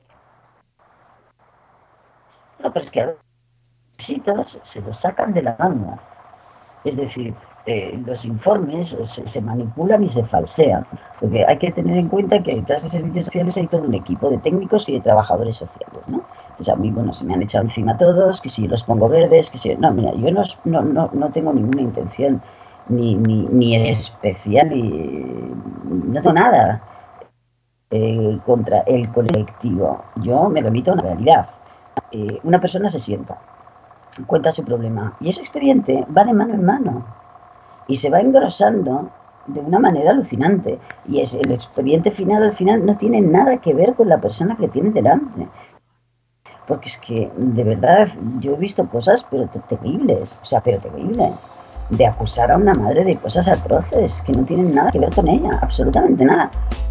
Speaker 7: No, pero es que a los requisitos se los sacan de la manga. Es decir, los informes se manipulan y se falsean, porque hay que tener en cuenta que detrás de servicios sociales hay todo un equipo de técnicos y de trabajadores sociales, ¿no? Entonces a mí, bueno, se me han echado encima todos, que si los pongo verdes, que si... No, mira, yo no tengo ninguna intención ni especial, no tengo nada contra el colectivo. Yo me remito a una realidad. Una persona se sienta, cuenta su problema y ese expediente va de mano en mano y se va engrosando de una manera alucinante. Y es el expediente final, al final, no tiene nada que ver con la persona que tiene delante. Porque es que, de verdad, yo he visto cosas, pero terribles, de acusar a una madre de cosas atroces que no tienen nada que ver con ella, absolutamente nada.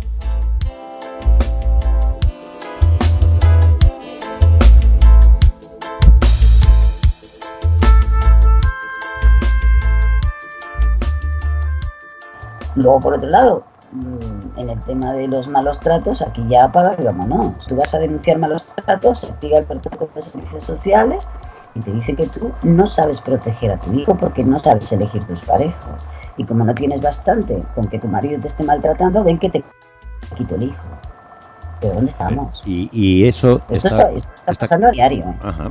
Speaker 7: Luego, por otro lado, en el tema de los malos tratos, aquí ya apaga y vámonos. Tú vas a denunciar malos tratos, se activa el protocolo de servicios sociales y te dice que tú no sabes proteger a tu hijo porque no sabes elegir tus parejas. Y como no tienes bastante con que tu marido te esté maltratando, ven que te quito el hijo. ¿Pero dónde estamos?
Speaker 2: Y eso
Speaker 7: esto está pasando a diario.
Speaker 2: Ajá.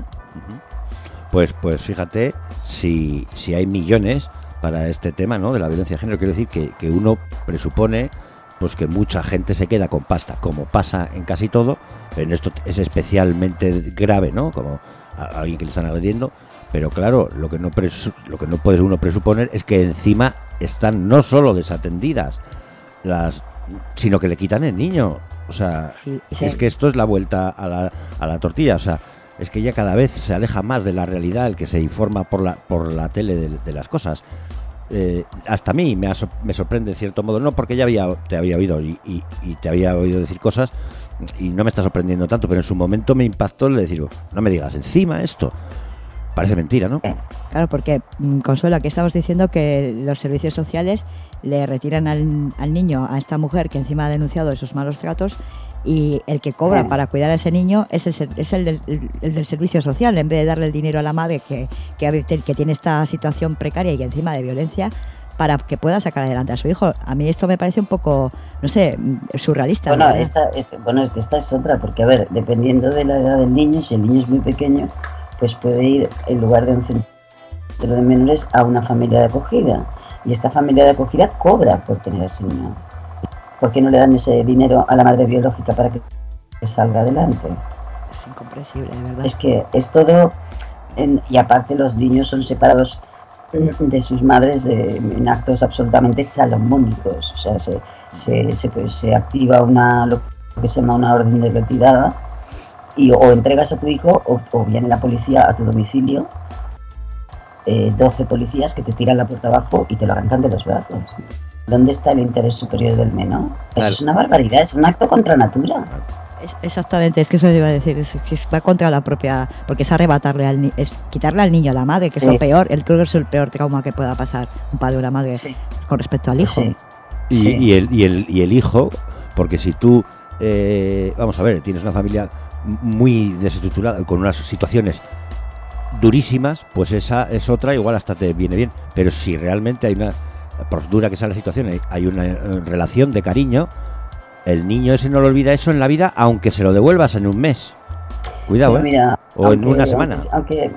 Speaker 2: Pues fíjate, si hay millones para este tema, ¿no?, de la violencia de género, quiero decir que uno presupone pues que mucha gente se queda con pasta, como pasa en casi todo, pero en esto es especialmente grave, ¿no?, como a alguien que le están agrediendo, pero claro, lo que no puede uno presuponer es que encima están no solo desatendidas sino que le quitan el niño. O sea, es que esto es la vuelta a la tortilla. O sea, es que ya cada vez se aleja más de la realidad el que se informa por la tele de las cosas. Hasta a mí me sorprende en cierto modo, no porque ya te había oído y te había oído decir cosas y no me está sorprendiendo tanto, pero en su momento me impactó el decir, no me digas encima esto. Parece mentira, ¿no?
Speaker 4: Claro, porque, Consuelo, aquí estamos diciendo que los servicios sociales le retiran al niño, a esta mujer que encima ha denunciado esos malos tratos, y el que cobra para cuidar a ese niño es el del servicio social, en vez de darle el dinero a la madre que tiene esta situación precaria y encima de violencia, para que pueda sacar adelante a su hijo. A mí esto me parece un poco, no sé, surrealista.
Speaker 7: Bueno, es que esta es otra, porque a ver, dependiendo de la edad del niño, si el niño es muy pequeño, pues puede ir en lugar de un centro de menores a una familia de acogida. Y esta familia de acogida cobra por tener a ese niño. ¿Por qué no le dan ese dinero a la madre biológica para que salga adelante?
Speaker 4: Es incomprensible, de verdad.
Speaker 7: Es que es todo... y aparte los niños son separados de sus madres en actos absolutamente salomónicos. O sea, se activa lo que se llama una orden de retirada, y o entregas a tu hijo o viene la policía a tu domicilio, 12 policías que te tiran la puerta abajo y te lo arrancan de los brazos. ¿Dónde está el interés superior del menor? Claro. Eso es una barbaridad, es un acto contra natura.
Speaker 4: Exactamente, es que eso le iba a decir, es que va contra la propia, porque es arrebatarle es quitarle al niño a la madre, que es lo peor, creo que es el peor trauma que pueda pasar un padre o una madre con respecto al hijo.
Speaker 2: Y el hijo, porque si tú, vamos a ver, tienes una familia muy desestructurada, con unas situaciones durísimas, pues esa es otra, igual hasta te viene bien, pero si realmente hay una, por dura que sea la situación, hay una relación de cariño, el niño ese no lo olvida eso en la vida, aunque se lo devuelvas en un mes. Cuidado,
Speaker 7: mira,
Speaker 2: o en una semana.
Speaker 7: Aunque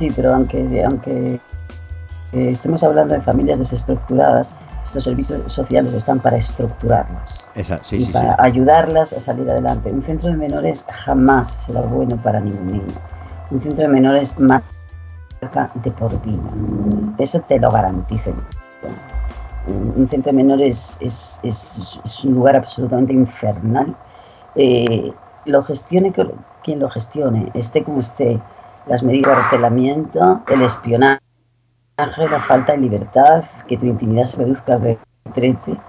Speaker 7: estemos hablando de familias desestructuradas, los servicios sociales están para estructurarlas para ayudarlas a salir adelante. Un centro de menores jamás será bueno para ningún niño. Un centro de menores marca de por vida. Eso te lo garantizo. Un centro de menores es un lugar absolutamente infernal. Lo gestione quien lo gestione, esté como esté, las medidas de artelamiento, el espionaje, la falta de libertad, que tu intimidad se reduzca a retrete.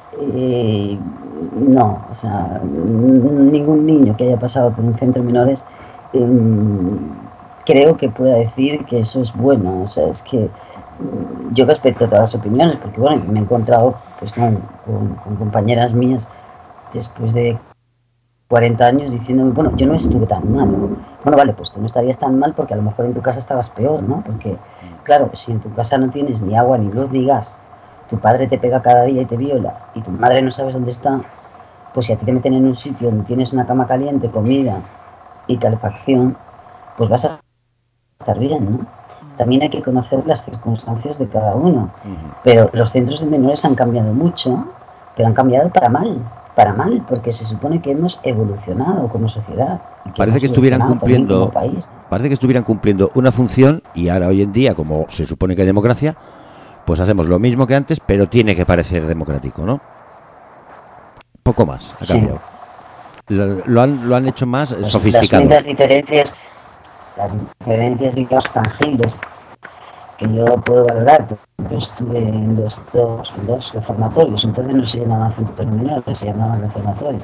Speaker 7: No, o sea, ningún niño que haya pasado por un centro de menores creo que pueda decir que eso es bueno. O sea, es que yo respeto todas las opiniones, porque bueno, me he encontrado pues con compañeras mías después de 40 años diciéndome, bueno, yo no estuve tan mal. Bueno, vale, pues tú no estarías tan mal porque a lo mejor en tu casa estabas peor, ¿no? Porque, claro, si en tu casa no tienes ni agua, ni luz, ni gas, tu padre te pega cada día y te viola, y tu madre no sabes dónde está, pues si a ti te meten en un sitio donde tienes una cama caliente, comida y calefacción, pues vas a estar bien, ¿no? También hay que conocer las circunstancias de cada uno. Pero los centros de menores han cambiado mucho, pero han cambiado para mal, porque se supone que hemos evolucionado como sociedad.
Speaker 2: Parece que estuvieran cumpliendo una función, y ahora hoy en día, como se supone que hay democracia, pues hacemos lo mismo que antes, pero tiene que parecer democrático, ¿no? Poco más ha cambiado. Lo han hecho más sofisticado.
Speaker 7: Las diferencias, digamos, tangibles que yo puedo valorar, porque estuve en dos reformatorios, entonces no se llamaban centros menores, se llamaban reformatorios.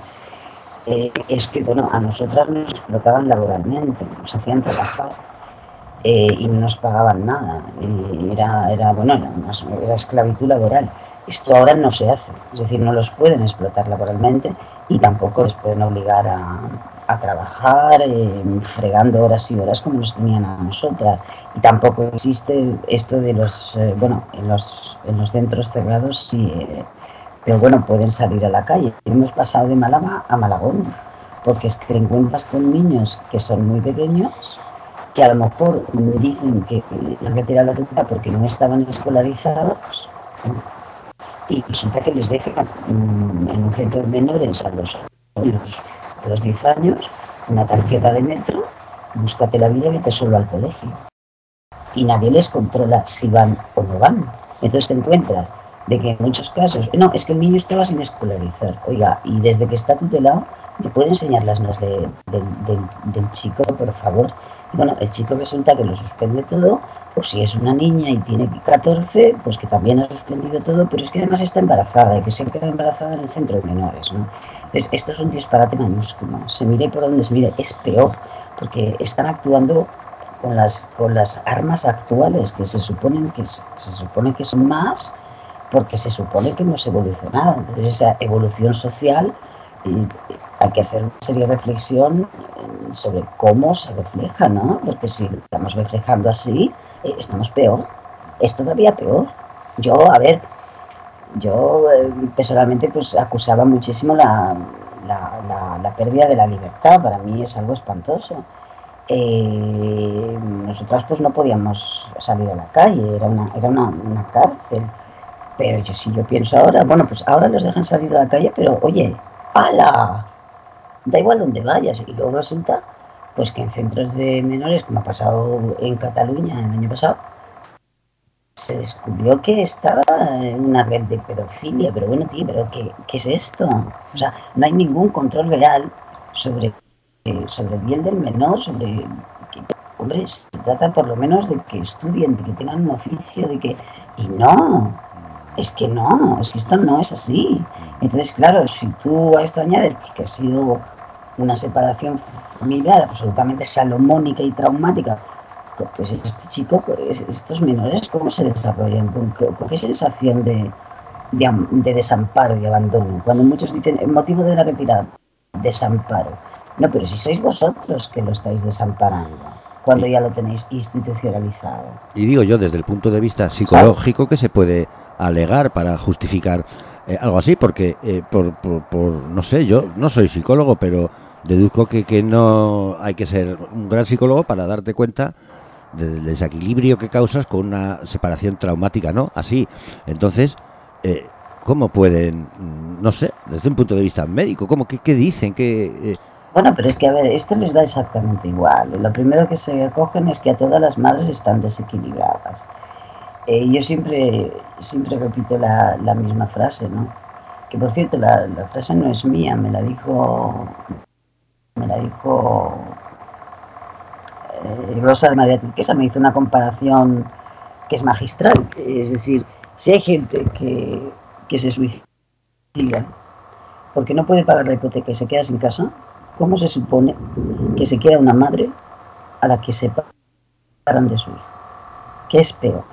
Speaker 7: Es que, bueno, a nosotras nos explotaban laboralmente, nos hacían trabajar y no nos pagaban nada. Y era esclavitud laboral. Esto ahora no se hace, es decir, no los pueden explotar laboralmente y tampoco les pueden obligar a trabajar fregando horas y horas como nos tenían a nosotras. Y tampoco existe esto de los, en los centros cerrados sí, pero bueno, pueden salir a la calle. Hemos pasado de Málaga a Malagón, porque es que te encuentras con niños que son muy pequeños, que a lo mejor me dicen que han que tirar la teta porque no estaban escolarizados, y resulta que les dejan en un centro de menores a los 10 años una tarjeta de metro, búscate la vida y vete solo al colegio. Y nadie les controla si van o no van. Entonces te encuentras de que en muchos casos, no, es que el niño estaba sin escolarizar, oiga, y desde que está tutelado, ¿me puede enseñar las notas del chico, por favor? Y bueno, el chico resulta que lo suspende todo, o si es una niña y tiene 14, pues que también ha suspendido todo, pero es que además está embarazada, y que se queda embarazada en el centro de menores, ¿no? Entonces, esto es un disparate mayúsculo, se mire por donde se mire, es peor, porque están actuando con las armas actuales, que se supone que son más, porque se supone que hemos evolucionado. Entonces, esa evolución social, hay que hacer una seria reflexión sobre cómo se refleja, ¿no? Porque si lo estamos reflejando así, estamos peor. Es todavía peor. Yo personalmente pues acusaba muchísimo la pérdida de la libertad. Para mí es algo espantoso. Nosotras pues no podíamos salir a la calle, era una cárcel. Pero yo pienso ahora, bueno, pues ahora los dejan salir a la calle, pero oye, ¡hala! Da igual donde vayas. Y luego resulta pues que en centros de menores, como ha pasado en Cataluña el año pasado, se descubrió que estaba en una red de pedofilia. Pero bueno, tío, ¿pero qué es esto? O sea, no hay ningún control real sobre el bien del menor, hombre, se trata por lo menos de que estudien, de que tengan un oficio, y no, es que esto no es así. Entonces, claro, si tú a esto añades pues, que ha sido una separación familiar absolutamente salomónica y traumática, pues este chico, pues, estos menores, ¿cómo se desarrollan? ¿Con qué sensación de desamparo, de abandono? Cuando muchos dicen, el motivo de la retirada, desamparo. No, pero si sois vosotros que lo estáis desamparando, cuando ya lo tenéis institucionalizado.
Speaker 2: Y digo yo, desde el punto de vista psicológico, que se puede alegar para justificar algo así, porque no sé, yo no soy psicólogo, pero deduzco que no hay que ser un gran psicólogo para darte cuenta del desequilibrio que causas con una separación traumática, ¿no? Así, entonces, ¿cómo pueden, no sé, desde un punto de vista médico, qué dicen,
Speaker 7: Bueno, pero es que, a ver, esto les da exactamente igual. Lo primero que se acogen es que a todas las madres están desequilibradas. Yo siempre repito la misma frase, ¿no? Que, por cierto, la frase no es mía, me la dijo Rosa de María Turquesa, me hizo una comparación que es magistral. Es decir, si hay gente que se suicida porque no puede pagar la hipoteca y se queda sin casa, ¿cómo se supone que se queda una madre a la que separan de su hijo? ¿Qué es peor?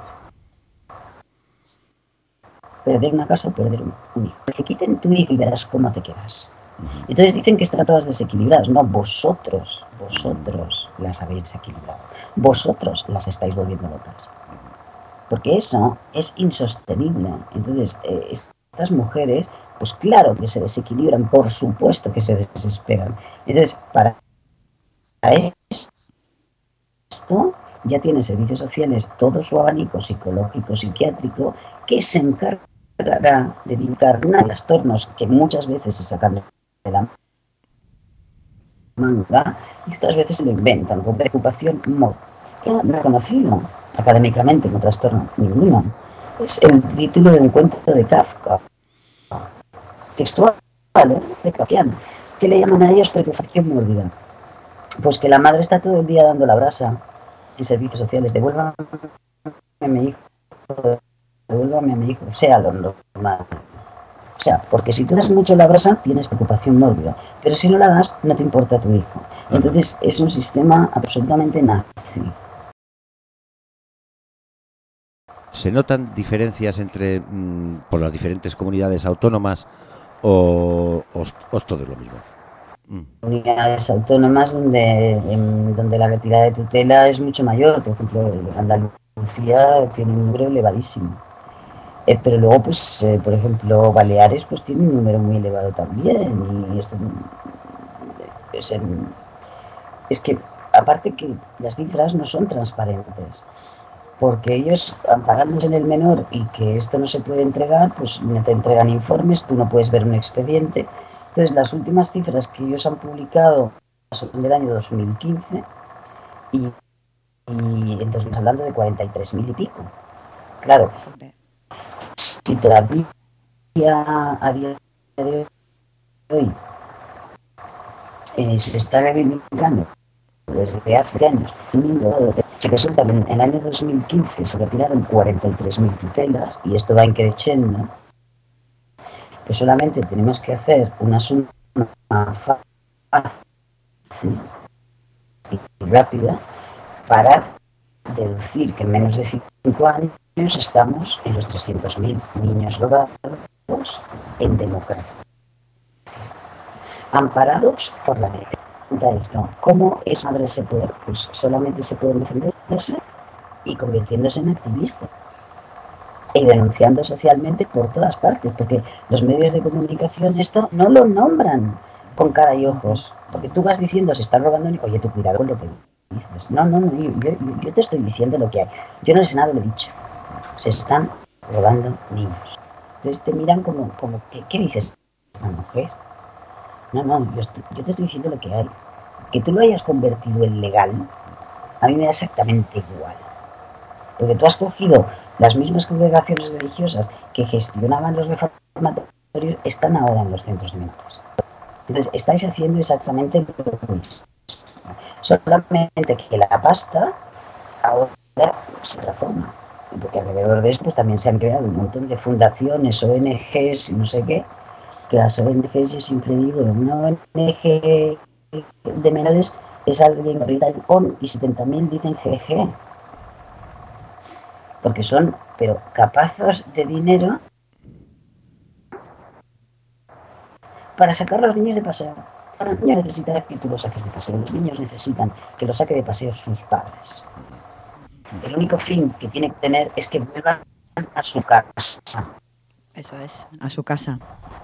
Speaker 7: ¿Perder una casa o perder un hijo? Que quiten tu hijo y verás cómo te quedas. Entonces dicen que están todas desequilibradas. No, vosotros las habéis desequilibrado. Vosotros las estáis volviendo locas. Porque eso es insostenible. Entonces, estas mujeres, pues claro que se desequilibran, por supuesto que se desesperan. Entonces, para esto ya tienen servicios sociales, todo su abanico psicológico, psiquiátrico, que se encargará de dedicar a los trastornos que muchas veces se sacan de la manga y otras veces se lo inventan con preocupación móvil. No he conocido académicamente un trastorno ninguno. Es el título de un cuento de Kafka, textual, de Kafkiano. ¿Qué le llaman a ellos? Preparación mórbida. Pues que la madre está todo el día dando la brasa en servicios sociales. Devuélvame a mi hijo, devuélvame a mi hijo, sea lo normal. O sea, porque si tú das mucho la brasa, tienes preocupación mórbida. Pero si no la das, no te importa tu hijo. Entonces es un sistema absolutamente nazi.
Speaker 2: ¿Se notan diferencias entre por las diferentes comunidades autónomas o es todo lo mismo?
Speaker 7: Comunidades autónomas donde la retirada de tutela es mucho mayor. Por ejemplo, Andalucía tiene un número elevadísimo. Pero luego, pues, por ejemplo, Baleares pues tiene un número muy elevado también. Y esto es que, aparte que las cifras no son transparentes, porque ellos, amparándose en el menor y que esto no se puede entregar, pues no te entregan informes, tú no puedes ver un expediente. Entonces, las últimas cifras que ellos han publicado son del año 2015 y entonces hablando de 43.000 y pico. Claro, si todavía a día de hoy se está reivindicando desde hace años, se resulta que en el año 2015 se retiraron 43.000 tutelas y esto va increciendo, pues solamente tenemos que hacer una suma fácil y rápida para deducir que en menos de 5 años estamos en los 300.000 niños robados en democracia, amparados por la ley. ¿Cómo esa madre se puede? Pues solamente se puede defenderse y convirtiéndose en activista y denunciando socialmente por todas partes, porque los medios de comunicación esto no lo nombran con cara y ojos, porque tú vas diciendo se están robando, oye, tú cuidado con lo que dices. No, yo te estoy diciendo lo que hay. Yo en el Senado lo he dicho, se están robando niños. Entonces te miran como ¿qué dices esta mujer? No, yo te estoy diciendo lo que hay. Que tú lo hayas convertido en legal, a mí me da exactamente igual. Porque tú has cogido las mismas congregaciones religiosas que gestionaban los reformatorios, están ahora en los centros de menores. Entonces, estáis haciendo exactamente lo mismo. Solamente que la pasta ahora se transforma. Porque alrededor de esto pues, también se han creado un montón de fundaciones, ONGs y no sé qué. Que las ONGs, yo siempre digo, una ONG de menores es alguien que grita el ON y 70.000 dicen GG. Porque son, pero capazos de dinero para sacar a los niños de paseo. Los niños necesitan que tú los saques de paseo. Los niños necesitan que los saque de paseo sus padres. El único fin que tiene que tener es que vuelvan a su casa.
Speaker 4: Eso es, a su casa.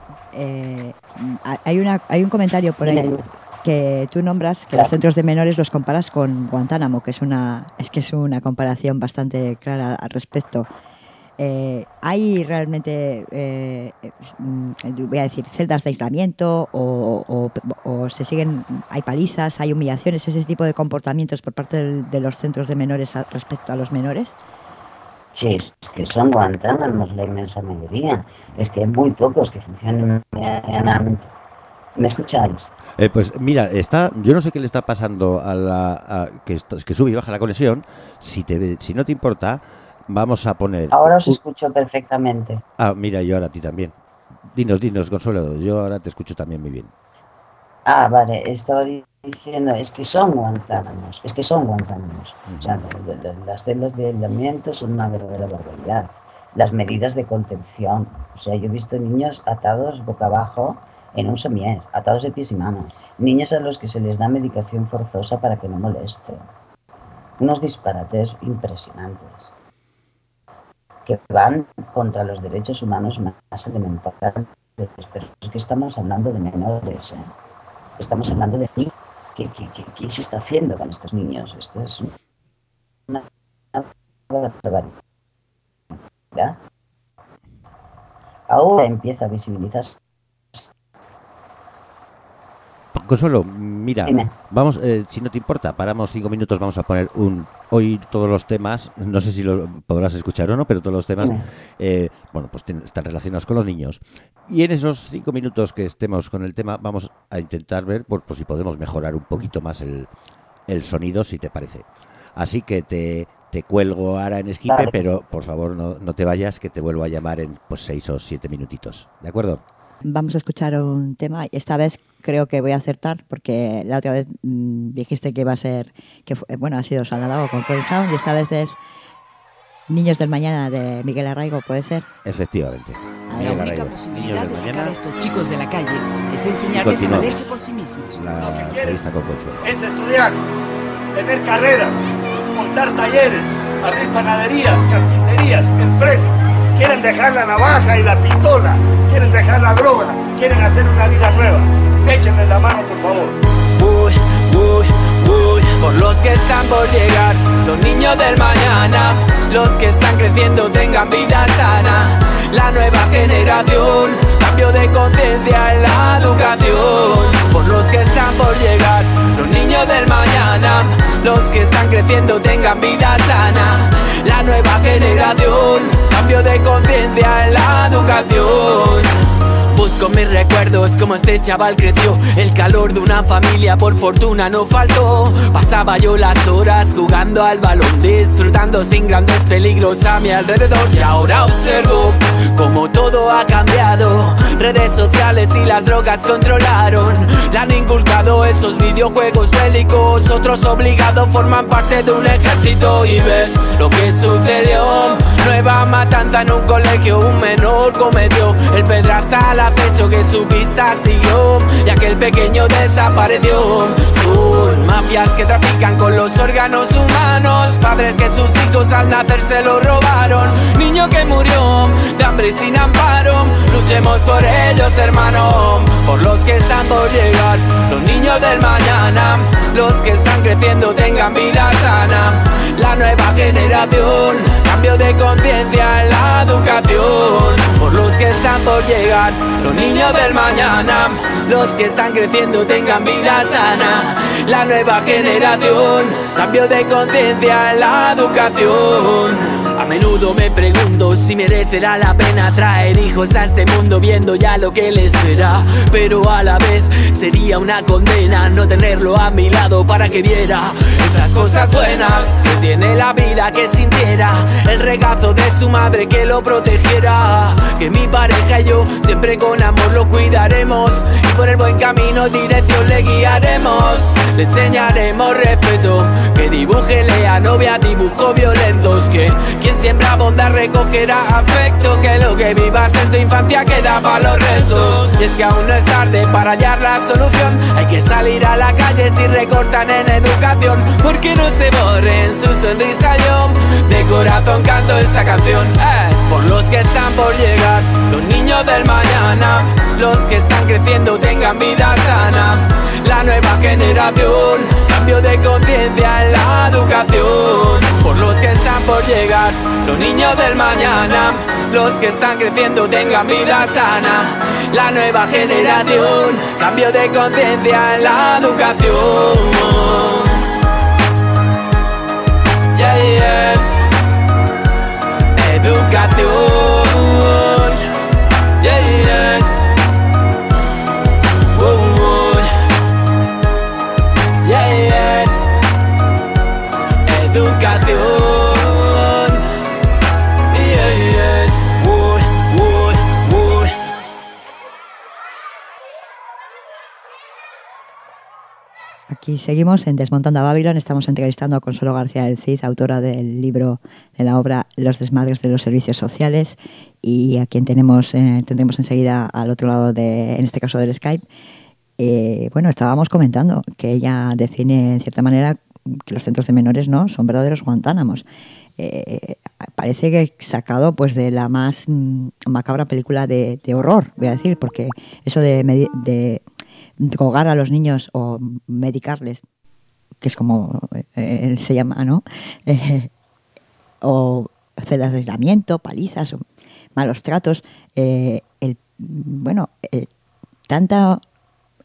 Speaker 4: Hay un comentario por ahí que tú nombras que los centros de menores los comparas con Guantánamo, que es una comparación bastante clara al respecto. ¿Hay realmente, voy a decir, celdas de aislamiento o se siguen, hay palizas, hay humillaciones, ese tipo de comportamientos por parte de los centros de menores respecto a los menores?
Speaker 7: Sí, es que son Guantánamos la inmensa mayoría. Es que hay muy pocos que funcionan medianamente. ¿Me escucháis?
Speaker 2: Pues mira, yo no sé qué le está pasando que sube y baja la conexión. Si no te importa, vamos a poner...
Speaker 7: Ahora os escucho perfectamente.
Speaker 2: Mira, yo ahora a ti también. Dinos, Consuelo, yo ahora te escucho también muy bien.
Speaker 7: Vale, estaba diciendo, es que son Guantánamos. O sea, las celdas de aislamiento son una verdadera barbaridad. Las medidas de contención. O sea, yo he visto niños atados boca abajo en un somier, atados de pies y manos. Niños a los que se les da medicación forzosa para que no molesten. Unos disparates impresionantes que van contra los derechos humanos más elementales. Pero es que estamos hablando de menores, ¿eh? Estamos hablando de niños. ¿Qué se está haciendo con estos niños? Esto es una barbaridad. Ahora empieza a visibilizarse.
Speaker 2: Consuelo, mira,
Speaker 7: Dime.
Speaker 2: vamos, si no te importa, paramos 5 minutos, vamos a poner hoy todos los temas, no sé si lo podrás escuchar o no, pero todos los temas, bueno, pues están relacionados con los niños. Y en esos 5 minutos que estemos con el tema, vamos a intentar ver por si podemos mejorar un poquito más el sonido, si te parece. Así que te cuelgo ahora en esquipe,
Speaker 7: Vale.
Speaker 2: pero por favor no te vayas, que te vuelvo a llamar en 6 o 7 minutitos. ¿De acuerdo?
Speaker 4: Vamos a escuchar un tema. Esta vez creo que voy a acertar porque la otra vez dijiste que iba a ser, ha sido Saladago con Cold Sound y esta vez es Niños del Mañana de Miguel Arraigo, ¿puede ser?
Speaker 2: Efectivamente.
Speaker 8: La
Speaker 2: Miguel
Speaker 8: única
Speaker 2: Arraigo,
Speaker 8: posibilidad
Speaker 2: Niños
Speaker 8: de
Speaker 2: del
Speaker 8: sacar
Speaker 2: Mañana.
Speaker 8: a estos chicos de la calle es
Speaker 2: Y
Speaker 8: enseñarles a
Speaker 2: continuamos.
Speaker 8: valerse por sí mismos.
Speaker 2: La entrevista con Consuelo.
Speaker 9: Es estudiar, tener carreras, montar talleres, abrir panaderías, carpinterías, empresas. Quieren dejar la navaja y la pistola, quieren dejar la droga, quieren hacer una vida nueva. Échenle la mano, por favor.
Speaker 10: Uy, uy, uy, por los que están por llegar, los niños del mañana, los que están creciendo tengan vida sana. La nueva generación, cambio de conciencia en la educación. Por los que están por llegar, los niños del mañana, los que están creciendo tengan vida sana. La nueva generación, cambio de conciencia en la educación. Busco mis recuerdos como este chaval creció. El calor de una familia por fortuna no faltó. Pasaba yo las horas jugando al balón, disfrutando sin grandes peligros a mi alrededor. Y ahora observo como todo ha cambiado. Redes sociales y las drogas controlaron. Le han inculcado esos videojuegos bélicos. Otros obligados forman parte de un ejército. Y ves lo que sucedió. Nueva matanza en un colegio. Un menor cometió el pedrasta al acecho que su pista siguió. Y aquel pequeño desapareció. Son mafias que trafican con los órganos humanos. Padres que sus hijos al nacer se lo robaron. Niño que murió de hambre y sin amparo. Luchemos por ellos, hermano. Por los que están por llegar, los niños del mañana, los que están creciendo tengan vida sana. La nueva generación, cambio de conciencia en la educación. Por los que están por llegar, los niños del mañana, los que están creciendo tengan vida sana. La nueva generación, cambio de conciencia en la educación. A menudo me pregunto si merecerá la pena traer hijos a este mundo viendo ya lo que les espera. Pero a la vez sería una condena no tenerlo a mi lado para que viera esas cosas buenas que tiene la vida, que sintiera el regazo de su madre que lo protegiera. Que mi pareja y yo siempre con amor lo cuidaremos y por el buen camino dirección le guiaremos. Le enseñaremos respeto, que dibuje, lea, no vea dibujos violentos. Que quien siembra bondad recogerá afecto. Que lo que vivas en tu infancia queda para los restos. Y es que aún no es tarde para hallar la solución. Hay que salir a la calle si recortan en educación. Porque no se borren su sonrisa. Yo de corazón canto esta canción. Es por los que están por llegar, los niños del mañana, los que están creciendo tengan vida sana. La nueva generación, cambio de conciencia en la educación. Por los que están por llegar, los niños del mañana, los que están creciendo tengan vida sana. La nueva generación, cambio de conciencia en la educación. Yeah, yes. Educación. Yeah, yes. Yeah, yes. Educación. Yeah, yes.
Speaker 4: Aquí seguimos en Desmontando a Babylon. Estamos entrevistando a Consuelo García del Cid, autora del libro, de la obra Los desmadres de los servicios sociales, y a quien tendremos enseguida al otro lado, en este caso del Skype. Bueno, estábamos comentando que ella define en cierta manera que los centros de menores no son verdaderos Guantánamos. Parece que sacado pues de la más macabra película de horror, voy a decir, porque eso de drogar a los niños o medicarles, que es como se llama, ¿no? O celdas de aislamiento, palizas,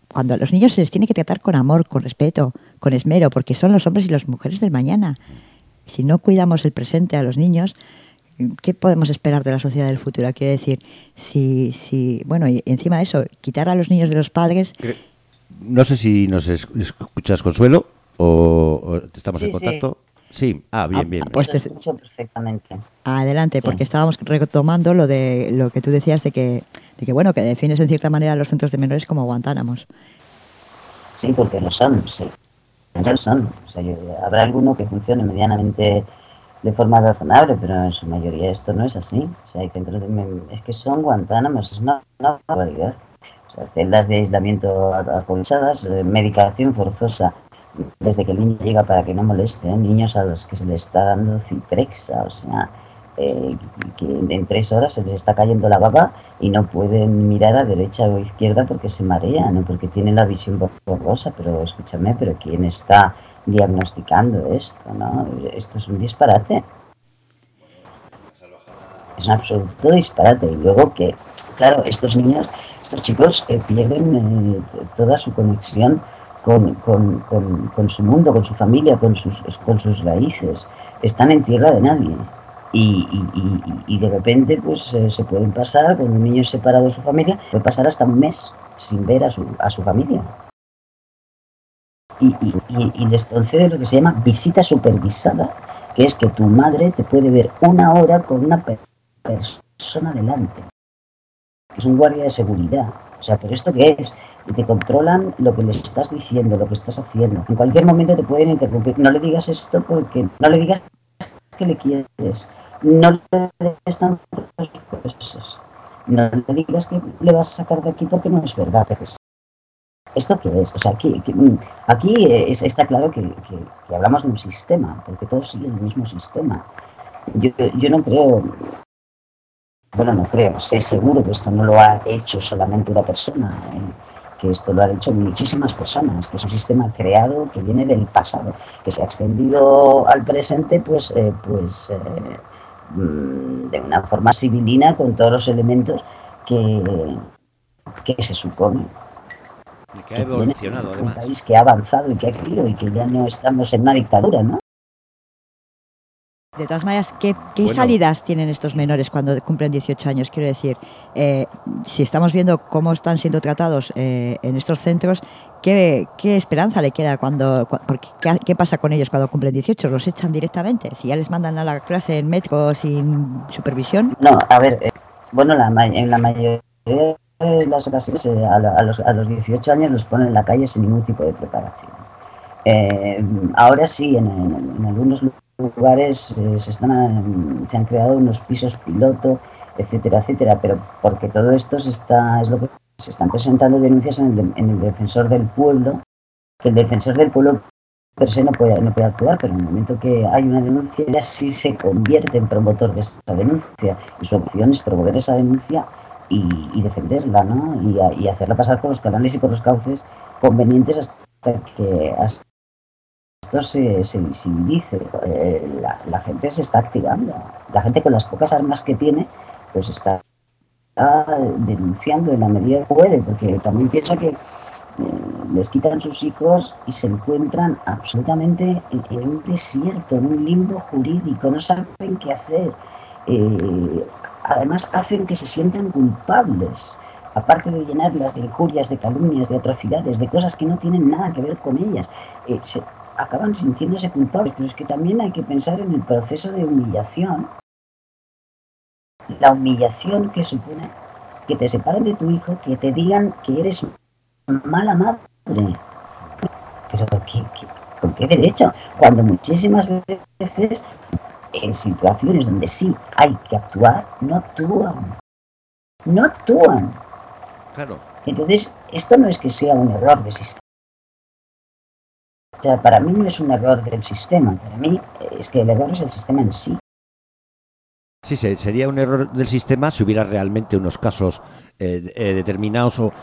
Speaker 4: cuando a los niños se les tiene que tratar con amor, con respeto, con esmero, porque son los hombres y las mujeres del mañana. Si no cuidamos el presente a los niños, ¿qué podemos esperar de la sociedad del futuro? Quiero decir, bueno, y encima de eso, quitar a los niños de los padres...
Speaker 2: No sé si nos escuchas, Consuelo, o estamos en contacto. Sí, bien.
Speaker 7: Pues te escucho perfectamente.
Speaker 4: Adelante, porque estábamos retomando lo que tú decías de que bueno, que defines en cierta manera los centros de menores como Guantánamos.
Speaker 7: Sí, porque lo son, sí. Lo son. O sea, habrá alguno que funcione medianamente de forma razonable, pero en su mayoría esto no es así. O sea, hay centros es que son Guantánamos, es una barbaridad. O sea, celdas de aislamiento acolchadas, medicación forzosa desde que el niño llega para que no moleste, niños a los que se les está dando Ciprexa, o sea, que en 3 horas se les está cayendo la baba y no pueden mirar a derecha o izquierda porque se marean o porque tienen la visión borrosa. Pero escúchame, pero ¿quién está diagnosticando esto, no? Esto es un disparate. Es un absoluto disparate. Y luego que, claro, estos chicos pierden toda su conexión con su mundo, con su familia, con sus raíces. Están en tierra de nadie. Y de repente pues se pueden pasar, cuando un niño es separado de su familia, puede pasar hasta un mes sin ver a su familia. Y les concede lo que se llama visita supervisada, que es que tu madre te puede ver 1 hora con una persona delante, que es un guardia de seguridad. O sea, ¿pero esto qué es? Y te controlan lo que les estás diciendo, lo que estás haciendo. En cualquier momento te pueden interrumpir. No le digas esto porque... No le digas que le quieres. No le des tantos cosas. No le digas que le vas a sacar de aquí porque no es verdad. ¿Esto qué es? O sea, aquí está claro que hablamos de un sistema, porque todos siguen el mismo sistema. Yo no creo... Bueno, no creo, sé seguro que esto no lo ha hecho solamente una persona, que esto lo han hecho muchísimas personas, que es un sistema creado que viene del pasado, que se ha extendido al presente de una forma civilina con todos los elementos que se supone.
Speaker 2: Y que ha evolucionado, además.
Speaker 7: Un país que ha avanzado y que ha crecido y que ya no estamos en una dictadura, ¿no?
Speaker 4: De todas maneras, ¿qué salidas tienen estos menores cuando cumplen 18 años? Quiero decir, si estamos viendo cómo están siendo tratados en estos centros, ¿qué esperanza le queda ¿qué pasa con ellos cuando cumplen 18? ¿Los echan directamente? ¿Si ya les mandan a la clase en metro sin supervisión?
Speaker 7: No, a ver, en la mayoría de las ocasiones a los 18 años los ponen en la calle sin ningún tipo de preparación. Ahora sí, en algunos lugares se han creado unos pisos piloto, etcétera, pero porque todo esto es lo que se están presentando denuncias en el defensor del pueblo, que el defensor del pueblo per se no puede actuar, pero en el momento que hay una denuncia ya sí se convierte en promotor de esa denuncia, y su opción es promover esa denuncia y defenderla, ¿no? Y hacerla pasar por los canales y por los cauces convenientes hasta que esto se visibilice. La gente se está activando. La gente, con las pocas armas que tiene, pues está denunciando en la medida que puede, porque también piensa que les quitan sus hijos y se encuentran absolutamente en un desierto, en un limbo jurídico, no saben qué hacer. Además hacen que se sientan culpables, aparte de llenarlas de injurias, de calumnias, de atrocidades, de cosas que no tienen nada que ver con ellas. Acaban sintiéndose culpables, pero es que también hay que pensar en el proceso de humillación. La humillación que supone que te separen de tu hijo, que te digan que eres mala madre. Pero ¿con qué derecho? Cuando muchísimas veces, en situaciones donde sí hay que actuar, no actúan. No actúan.
Speaker 2: Claro. Entonces,
Speaker 7: esto no es que sea un error de sistema. O sea, para mí no es un error del sistema, para mí es que el error es el sistema en sí.
Speaker 2: Sí, sería un error del sistema si hubiera realmente unos casos determinados o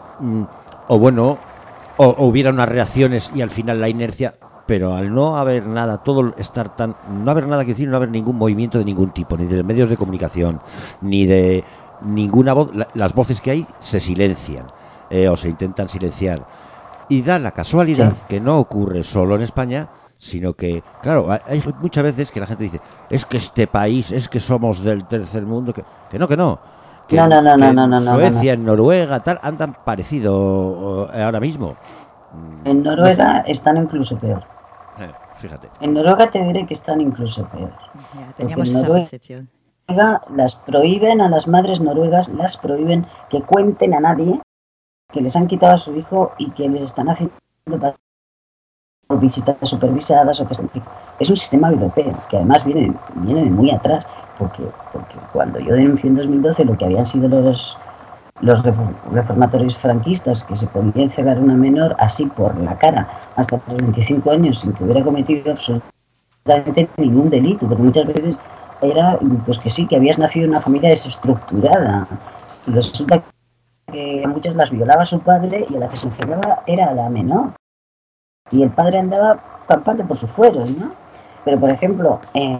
Speaker 2: hubiera unas reacciones y al final la inercia, pero al no haber nada, no haber nada que decir, no haber ningún movimiento de ningún tipo, ni de los medios de comunicación, ni de ninguna voz, las voces que hay se silencian. o se intentan silenciar. Y da la casualidad que no ocurre solo en España, sino que, claro, hay muchas veces que la gente dice, es que este país, es que somos del tercer mundo, que no. Que en Suecia, en Noruega, tal, andan parecido ahora mismo.
Speaker 7: En Noruega están incluso peor.
Speaker 2: Fíjate.
Speaker 7: En Noruega te diré que están incluso peor.
Speaker 4: Ya, teníamos esa percepción.
Speaker 7: Las prohíben a las madres noruegas, las prohíben que cuenten a nadie que les han quitado a su hijo y que les están haciendo visitas supervisadas o que es un sistema europeo que además viene de muy atrás, porque cuando yo denuncié en 2012 lo que habían sido los reformatorios franquistas, que se podía encerrar una menor así por la cara hasta los 25 años sin que hubiera cometido absolutamente ningún delito, porque muchas veces era pues que sí, que habías nacido en una familia desestructurada y resulta que a muchas las violaba su padre y a la que se encerraba era la menor y el padre andaba campante por sus fueros, ¿no? Pero por ejemplo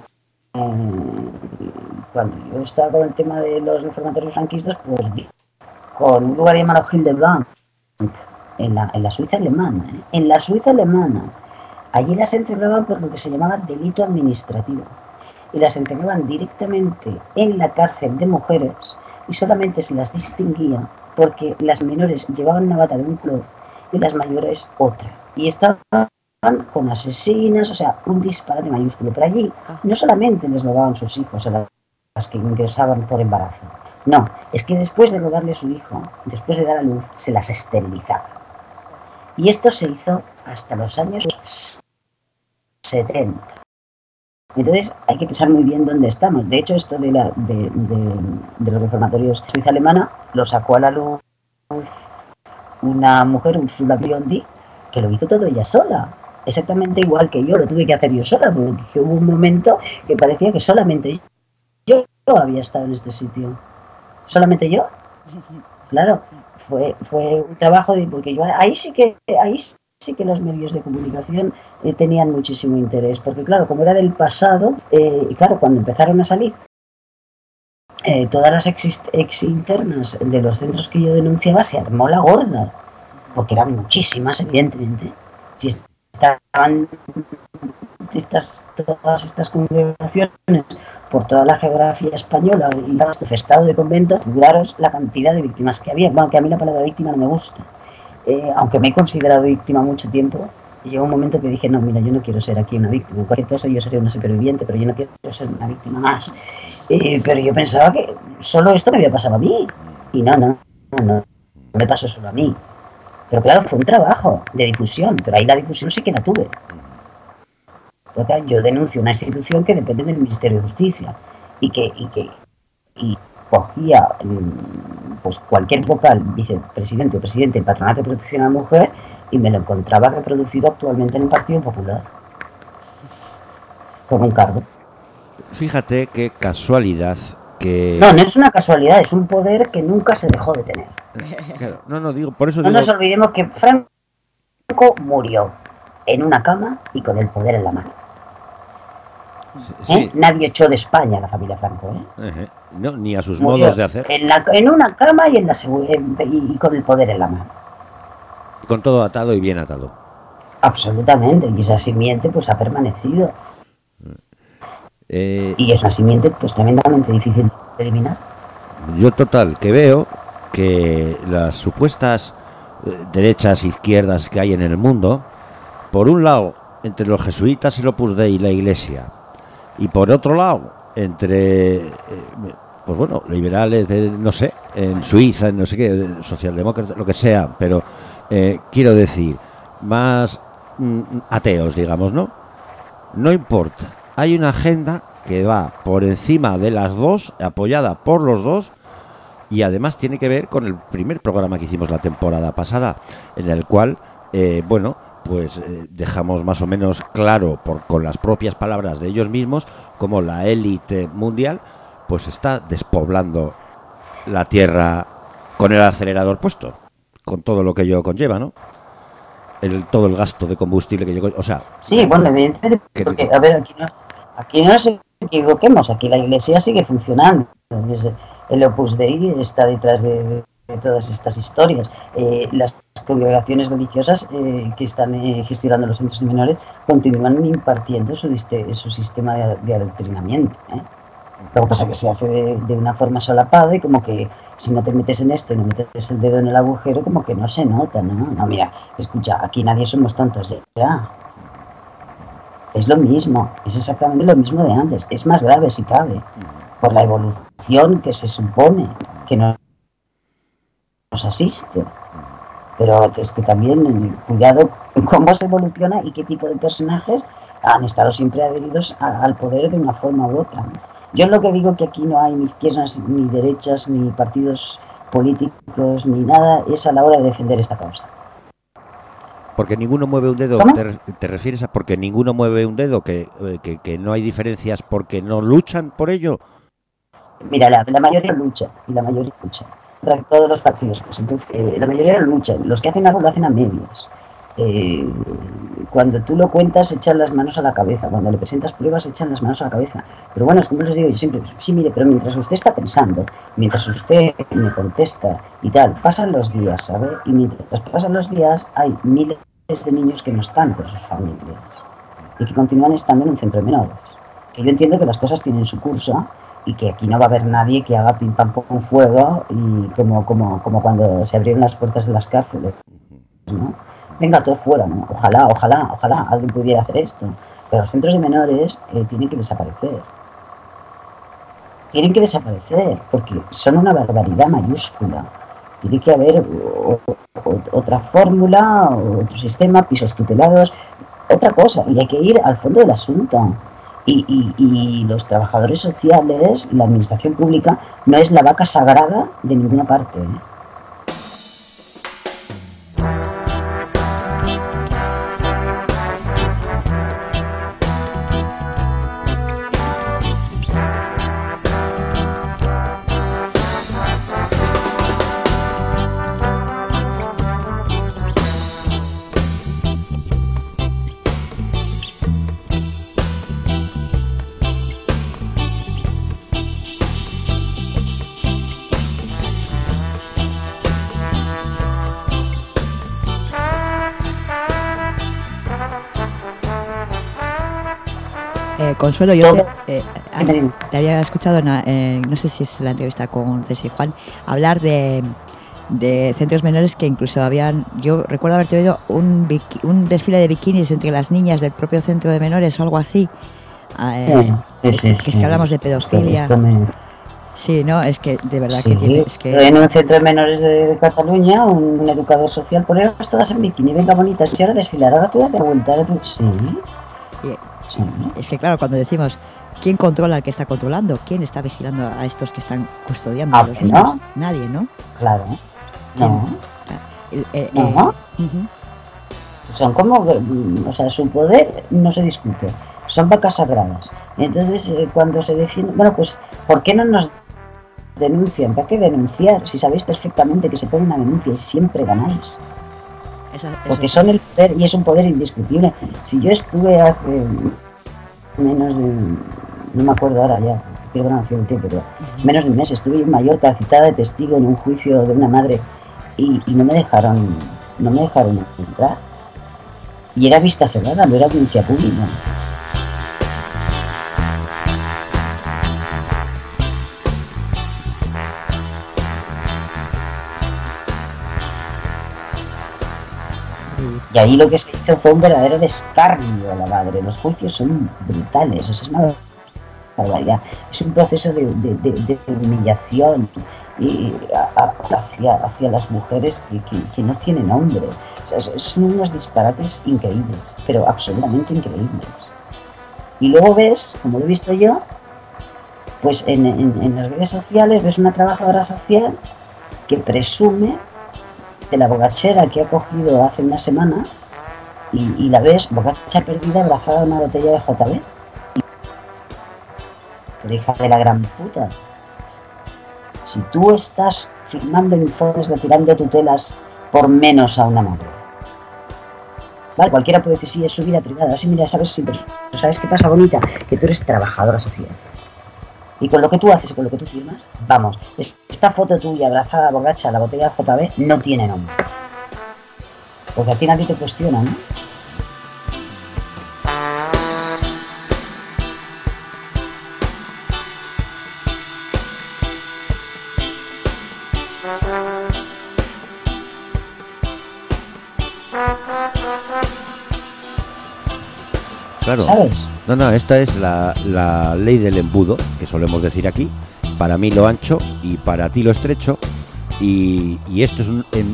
Speaker 7: cuando yo estaba con el tema de los reformatorios franquistas, pues con un lugar llamado Hildebrand en la Suiza alemana, en la Suiza alemana, allí las encerraban por lo que se llamaba delito administrativo y las encerraban directamente en la cárcel de mujeres y solamente se las distinguía porque las menores llevaban una bata de un color y las mayores otra y estaban con asesinas, o sea, un disparate mayúsculo. Pero allí no solamente les robaban sus hijos a las que ingresaban por embarazo, no, es que después de robarle a su hijo, después de dar a luz, se las esterilizaba. Y esto se hizo hasta los años 70. Entonces hay que pensar muy bien dónde estamos. De hecho, esto de los reformatorios suiza alemana lo sacó a la luz una mujer, Ursula Biondi, que lo hizo todo ella sola. Exactamente igual que yo, lo tuve que hacer yo sola, porque hubo un momento que parecía que solamente yo había estado en este sitio. ¿Solamente yo? Claro, fue un trabajo porque yo ahí sí que los medios de comunicación tenían muchísimo interés, porque claro, como era del pasado, y claro, cuando empezaron a salir todas las ex internas de los centros que yo denunciaba, se armó la gorda, porque eran muchísimas, evidentemente. Si estaban todas estas congregaciones por toda la geografía española y el estado de conventos, figuraros la cantidad de víctimas que había. Bueno, que a mí la palabra víctima no me gusta, aunque me he considerado víctima mucho tiempo. Y llegó un momento que dije, no, mira, yo no quiero ser aquí una víctima. En cualquier caso yo seré una superviviente, pero yo no quiero ser una víctima más. Pero yo pensaba que solo esto me había pasado a mí. Y no me pasó solo a mí. Pero claro, fue un trabajo de difusión, pero ahí la difusión sí que la tuve. Porque yo denuncio una institución que depende del Ministerio de Justicia y cogía pues cualquier vocal, vicepresidente o presidente del Patronato de Protección a la Mujer y me lo encontraba reproducido actualmente en el Partido Popular con un cargo.
Speaker 2: Fíjate qué casualidad que...
Speaker 7: No es una casualidad, es un poder que nunca se dejó de tener.
Speaker 2: Claro, digo, por eso
Speaker 7: no nos olvidemos que Franco murió en una cama y con el poder en la mano. Sí. Nadie echó de España a la familia Franco,
Speaker 2: No, ni a sus modos de hacer.
Speaker 7: En una cama y y con el poder en la mano.
Speaker 2: Con todo atado y bien atado.
Speaker 7: Absolutamente, y esa simiente pues ha permanecido. Y es una simiente pues tremendamente difícil de eliminar.
Speaker 2: Yo total, que veo que las supuestas derechas e izquierdas que hay en el mundo, por un lado, entre los jesuitas y el Opus Dei y la Iglesia, y por otro lado, entre, pues bueno, liberales de, no sé, en Suiza, en no sé qué, socialdemócratas, lo que sea, pero quiero decir, más ateos, digamos, ¿no? No importa, hay una agenda que va por encima de las dos, apoyada por los dos, y además tiene que ver con el primer programa que hicimos la temporada pasada, en el cual, dejamos más o menos claro con las propias palabras de ellos mismos cómo la élite mundial pues está despoblando la tierra con el acelerador puesto, con todo lo que ello conlleva, ¿no? Todo el gasto de combustible que llegó, o sea...
Speaker 7: Sí, bueno, evidentemente, porque, a ver, aquí no nos equivoquemos, aquí la Iglesia sigue funcionando, el Opus Dei está detrás de todas estas historias. Las congregaciones religiosas que están gestionando los centros de menores continúan impartiendo su sistema de adoctrinamiento. Lo que pasa es que se hace de una forma solapada y como que si no te metes en esto y no metes el dedo en el agujero, como que no se nota, ¿no? No, mira, escucha, aquí nadie somos tontos, ya. Es lo mismo, es exactamente lo mismo de antes, es más grave si cabe, por la evolución que se supone que nos asiste. Pero es que también, cuidado cómo se evoluciona y qué tipo de personajes han estado siempre adheridos al poder de una forma u otra. Yo lo que digo que aquí no hay ni izquierdas ni derechas, ni partidos políticos, ni nada, es a la hora de defender esta causa.
Speaker 2: Porque ninguno mueve un dedo. ¿Te refieres a porque ninguno mueve un dedo? ¿Que no hay diferencias porque no luchan por ello?
Speaker 7: Mira, la mayoría lucha, y la mayoría lucha. Todos los partidos, pues entonces, la mayoría luchan. Los que hacen algo lo hacen a medias. Cuando tú lo cuentas, echan las manos a la cabeza. Cuando le presentas pruebas, echan las manos a la cabeza. Pero bueno, es como les digo yo siempre, sí, mire, pero mientras usted está pensando, mientras usted me contesta y tal, pasan los días, ¿sabe? Y mientras pasan los días, hay miles de niños que no están con sus familias y que continúan estando en un centro de menores. Que yo entiendo que las cosas tienen su curso y que aquí no va a haber nadie que haga pim pam con fuego y como cuando se abrieron las puertas de las cárceles, ¿no? Venga, todo fuera, ¿no? Ojalá alguien pudiera hacer esto. Pero los centros de menores tienen que desaparecer. Tienen que desaparecer porque son una barbaridad mayúscula. Tiene que haber otra fórmula, otro sistema, pisos tutelados, otra cosa. Y hay que ir al fondo del asunto. Y los trabajadores sociales, la administración pública, no es la vaca sagrada de ninguna parte, ¿eh?
Speaker 4: Consuelo, yo te había escuchado, no sé si es la entrevista con Ceci y Juan, hablar de centros menores que incluso habían, yo recuerdo haberte oído un desfile de bikinis entre las niñas del propio centro de menores o algo así. Es que hablamos de pedofilia. Sí, no, es que de verdad
Speaker 7: sí,
Speaker 4: que tiene. Es que...
Speaker 7: En un centro de menores de Cataluña, un educador social pone todas en bikini, venga bonitas, y ahora desfilar, ahora tú date vuelta, ahora tú. Sí.
Speaker 4: Sí. Es que claro, cuando decimos ¿quién controla al que está controlando? ¿Quién está vigilando a estos que están custodiando a los niños? Nadie, ¿no?
Speaker 7: Claro. No. Son como, o sea, su poder no se discute. Son vacas sagradas. Entonces, cuando se defiende, bueno, pues, ¿por qué no nos denuncian? ¿Para qué denunciar? Si sabéis perfectamente que se pone una denuncia y siempre ganáis. Porque son el poder y es un poder indiscutible. Si yo estuve hace menos de, no me acuerdo ahora ya, perdón, hace un tiempo, pero menos de un mes estuve en Mallorca citada de testigo en un juicio de una madre y no me dejaron entrar. Y era vista cerrada, no era audiencia pública. Y ahí lo que se hizo fue un verdadero descargo a la madre. Los juicios son brutales, o sea, es una barbaridad. Es un proceso de humillación y hacia las mujeres que no tienen nombre. O sea, son unos disparates increíbles, pero absolutamente increíbles. Y luego ves, como lo he visto yo, pues en las redes sociales ves una trabajadora social que presume de la borrachera que ha cogido hace una semana y la ves borracha perdida abrazada a una botella de JB. Pero hija de la gran puta, si tú estás firmando informes retirando tutelas por menos a una madre, vale, cualquiera puede decir sí, es su vida privada, así mira, sabes, sí, pero ¿sabes qué pasa, bonita? Que tú eres trabajadora social Y con lo que tú haces y con lo que tú firmas, vamos, esta foto tuya abrazada borracha a la botella de JB no tiene nombre. Porque a ti nadie te cuestiona, ¿no?
Speaker 2: Claro.
Speaker 7: ¿Sabes?
Speaker 2: No, esta es la ley del embudo, que solemos decir aquí. Para mí lo ancho y para ti lo estrecho. Y esto es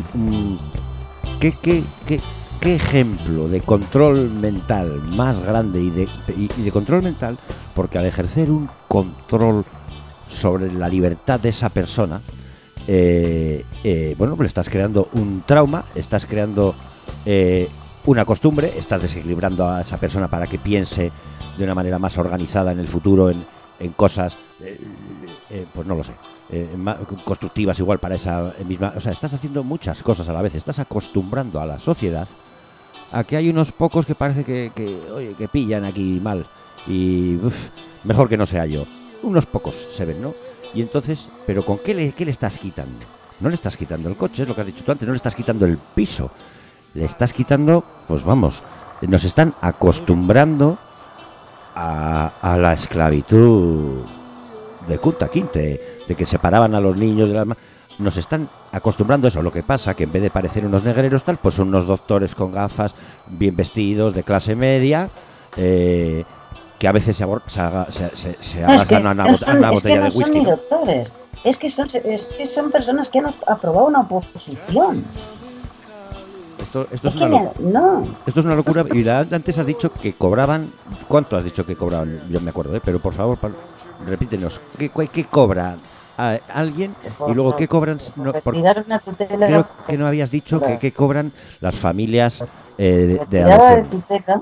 Speaker 2: ¿qué ejemplo de control mental más grande y de control mental? Porque al ejercer un control sobre la libertad de esa persona, bueno, pues estás creando un trauma, estás creando una costumbre, estás desequilibrando a esa persona para que piense de una manera más organizada en el futuro en cosas, pues no lo sé, constructivas igual para esa misma. O sea, estás haciendo muchas cosas a la vez, estás acostumbrando a la sociedad a que hay unos pocos que parece que pillan aquí mal y mejor que no sea yo. Unos pocos se ven, ¿no? Y entonces, ¿pero con qué le estás quitando? No le estás quitando el coche, es lo que has dicho tú antes, no le estás quitando el piso. Le estás quitando, pues vamos, nos están acostumbrando a la esclavitud de Kunta Kinte, de que separaban a los niños de las... Nos están acostumbrando a eso. Lo que pasa que en vez de parecer unos negreros tal, pues son unos doctores con gafas, bien vestidos, de clase media, que a veces se abrazan a una botella de whisky.
Speaker 7: Es que no son ni doctores, es que son personas que han aprobado una oposición.
Speaker 2: Esto es una locura. Y antes has dicho que cobraban. ¿Cuánto has dicho que cobraban? Yo me acuerdo, pero por favor, repítenos. ¿Qué cobra a alguien? Y luego, ¿qué cobran? Creo que no habías dicho que cobran las familias de adopción.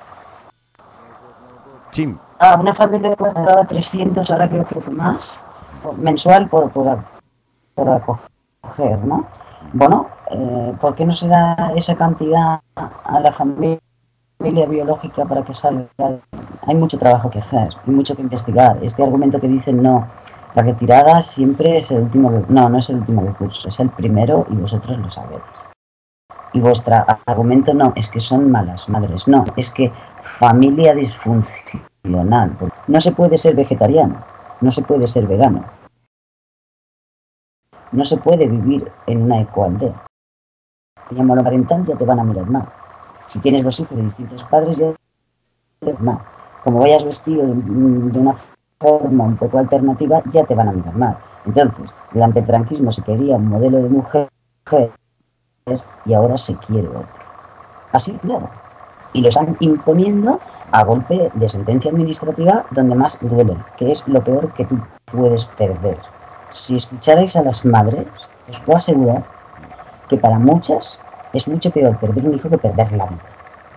Speaker 2: Sí.
Speaker 7: Una familia cobraba 300, ahora creo que más, mensual por acoger, ¿no? Bueno, ¿por qué no se da esa cantidad a la familia biológica para que salga? Hay mucho trabajo que hacer, hay mucho que investigar. Este argumento que dicen no, la retirada siempre es el último, no es el último recurso, es el primero y vosotros lo sabéis. Y vuestro argumento no, es que son malas madres, no, es que familia disfuncional. No se puede ser vegetariano, no se puede ser vegano. No se puede vivir en una ecoaldea. Te llaman monoparental, ya te van a mirar mal. Si tienes 2 hijos de distintos padres, ya te van mal. Como vayas vestido de una forma un poco alternativa, ya te van a mirar mal. Entonces, durante el franquismo se quería un modelo de mujer y ahora se quiere otro. Así, claro. Y lo están imponiendo a golpe de sentencia administrativa donde más duele, que es lo peor que tú puedes perder. Si escucharais a las madres, os puedo asegurar que para muchas es mucho peor perder un hijo que perder la vida.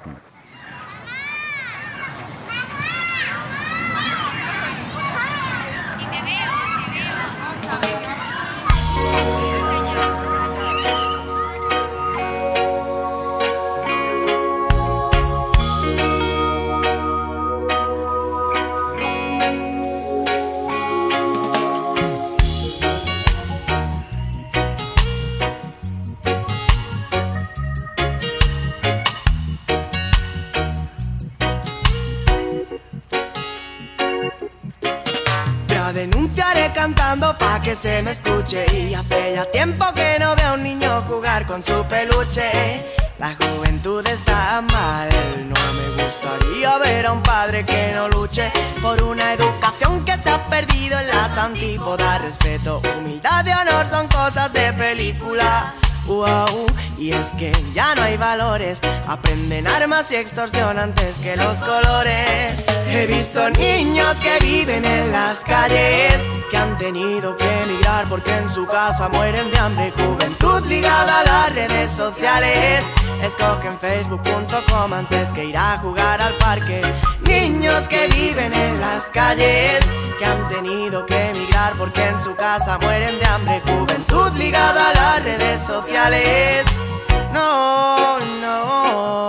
Speaker 11: Denunciaré cantando pa' que se me escuche. Y hace ya tiempo que no veo a un niño jugar con su peluche. La juventud está mal. No me gustaría ver a un padre que no luche por una educación que se ha perdido en las antípodas. Respeto, humildad y honor son cosas de película. Wow. Y es que ya no hay valores, aprenden armas y extorsión antes que los colores. He visto niños que viven en las calles, que han tenido que emigrar porque en su casa mueren de hambre. Juventud ligada a las redes sociales, escogen facebook.com antes que ir a jugar al parque. Niños que viven en las calles, que han tenido que emigrar porque en su casa mueren de hambre. Juventud ligada a las redes sociales. No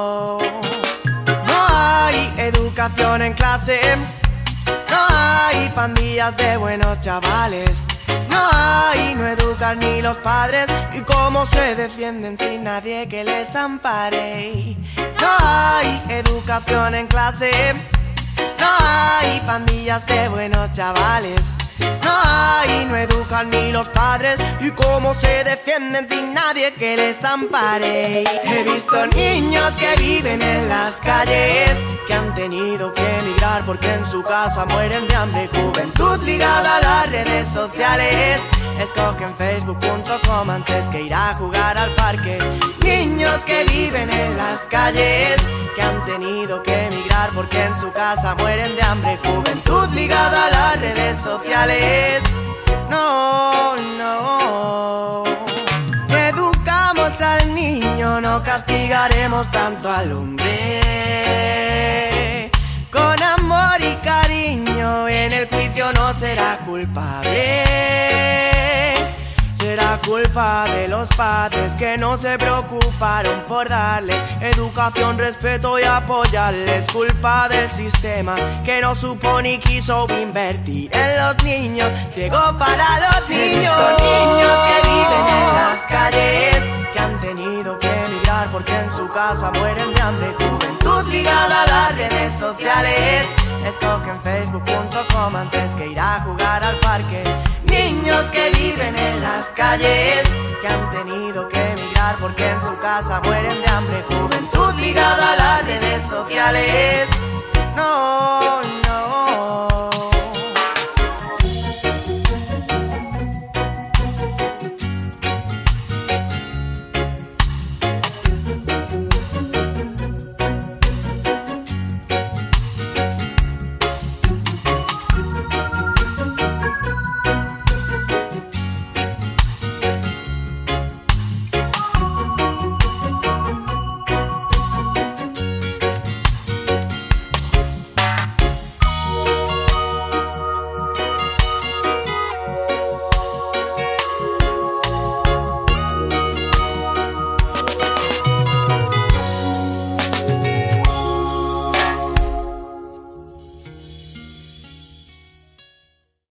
Speaker 11: hay educación en clase, no hay pandillas de buenos chavales. No educan ni los padres. Y cómo se defienden sin nadie que les ampare. No hay educación en clase. No hay pandillas de buenos chavales. No educan ni los padres. Y cómo se defienden sin nadie que les ampare. He visto niños que viven en las calles, que han tenido que emigrar porque en su casa mueren de hambre. Juventud ligada a las redes sociales, escogen facebook.com antes que ir a jugar al parque. Niños que viven en las calles, que han tenido que emigrar porque en su casa mueren de hambre. Juventud ligada a las redes sociales. No, no. Educamos al niño, no castigaremos tanto al hombre. Con amor y cariño, en el juicio no será culpable. Será culpa de los padres que no se preocuparon por darle educación, respeto y apoyarle. Es culpa del sistema que no supo ni quiso invertir en los niños. Llegó para los niños. Niños que viven en las calles, que han tenido que emigrar porque en su casa mueren de hambre. Juventud ligada a las redes sociales, escogen facebook.com antes que ir a jugar al parque. Niños que viven en las calles, que han tenido que emigrar porque en su casa mueren de hambre. Juventud ligada a las redes sociales. No,